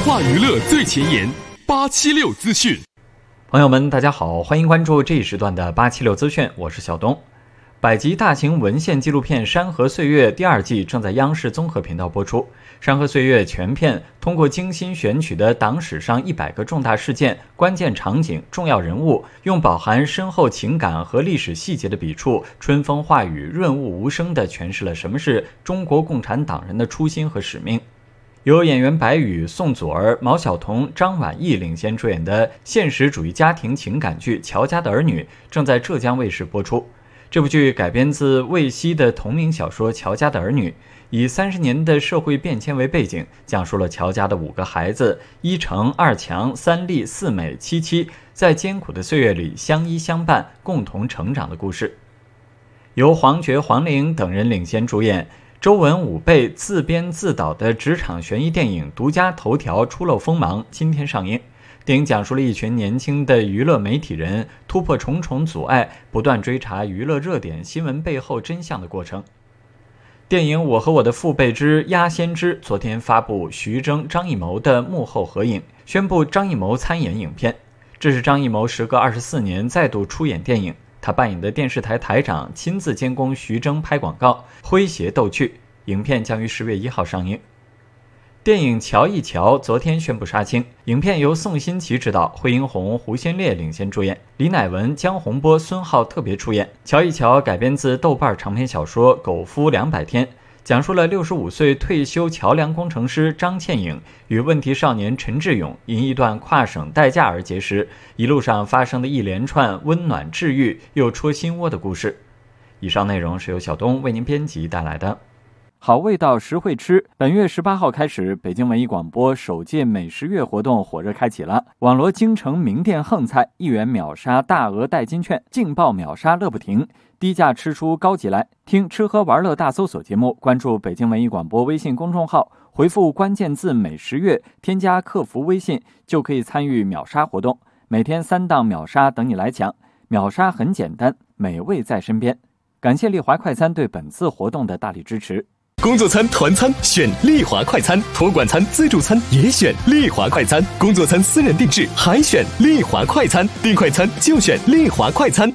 化娱乐最前沿，876资讯。 朋友们，大家好，欢迎关注这一时段的876资讯，我是小东。百集大型文献纪录片《山河岁月》第2季正在央视综合频道播出。《山河岁月》全片通过精心选取的党史上100个重大事件、关键场景、重要人物，用饱含深厚情感和历史细节的笔触，春风化雨、润物无声地诠释了什么是中国共产党人的初心和使命。由演员白宇、宋祖儿、毛晓彤、张晚意领衔主演的现实主义家庭情感剧《乔家的儿女》正在浙江卫视播出。这部剧改编自魏希的同名小说《乔家的儿女》，以30年的社会变迁为背景，讲述了乔家的5个孩子一成、二强、三丽、四美、七七在艰苦的岁月里相依相伴，共同成长的故事。由黄觉、黄龄等人领衔主演，周文、武备自编自导的职场悬疑电影《独家头条初露锋芒》今天上映。电影讲述了一群年轻的娱乐媒体人突破重重阻碍，不断追查娱乐热点新闻背后真相的过程。电影《我和我的父辈之鸭先知》昨天发布徐峥、张艺谋的幕后合影，宣布张艺谋参演影片。这是张艺谋时隔24年再度出演电影，他扮演的电视台台长亲自监工徐峥拍广告，诙谐逗趣。影片将于10月1号上映。电影《乔一乔》昨天宣布杀青，影片由宋新奇执导，惠英红、胡先烈领衔主演，李乃文、江洪波、孙浩特别出演。《乔一乔》改编自豆瓣长篇小说《苟夫200天》，讲述了65岁退休桥梁工程师张倩颖与问题少年陈志勇因一段跨省代驾而结识，一路上发生的一连串温暖治愈又戳心窝的故事。以上内容是由小东为您编辑带来的。好味道实惠吃，本月18号开始，北京文艺广播首届美食月活动火热开启了。网罗京城名店横菜，1元秒杀大额代金券，劲爆秒杀乐不停，低价吃出高级来。听吃喝玩乐大搜索节目，关注北京文艺广播微信公众号，回复关键字美食月，添加客服微信就可以参与秒杀活动，每天3档秒杀等你来抢。秒杀很简单，美味在身边。感谢丽华快餐对本次活动的大力支持。 工作餐、团餐选丽华快餐，托管餐、自助餐也选丽华快餐，工作餐私人定制还选丽华快餐，订快餐就选丽华快餐。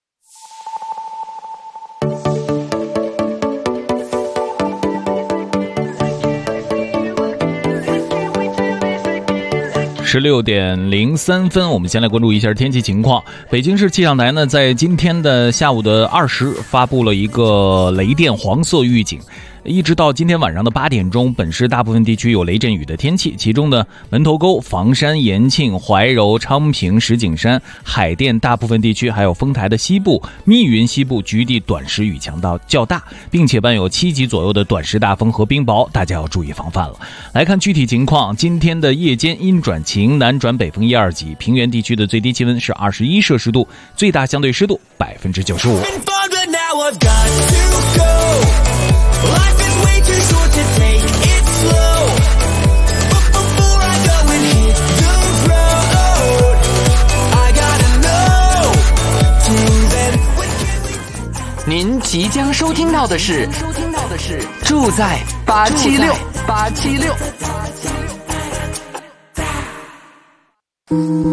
16点03分，我们先来关注一下天气情况。北京市气象台呢，在今天的下午的2时发布了一个雷电黄色预警。一直到今天晚上的8点钟，本市大部分地区有雷阵雨的天气，其中呢，门头沟、房山、延庆、怀柔、昌平、石景山、海淀大部分地区，还有丰台的西部、密云西部局地短时雨强到较大，并且伴有7级左右的短时大风和冰雹，大家要注意防范了。来看具体情况，今天的夜间阴转晴，南转北风1、2级，平原地区的最低气温是21摄氏度，最大相对湿度95%。 Life is way too short to take it slow. But before I go and hit the road, I gotta know till then when can we... 您即将收听到的是住在876。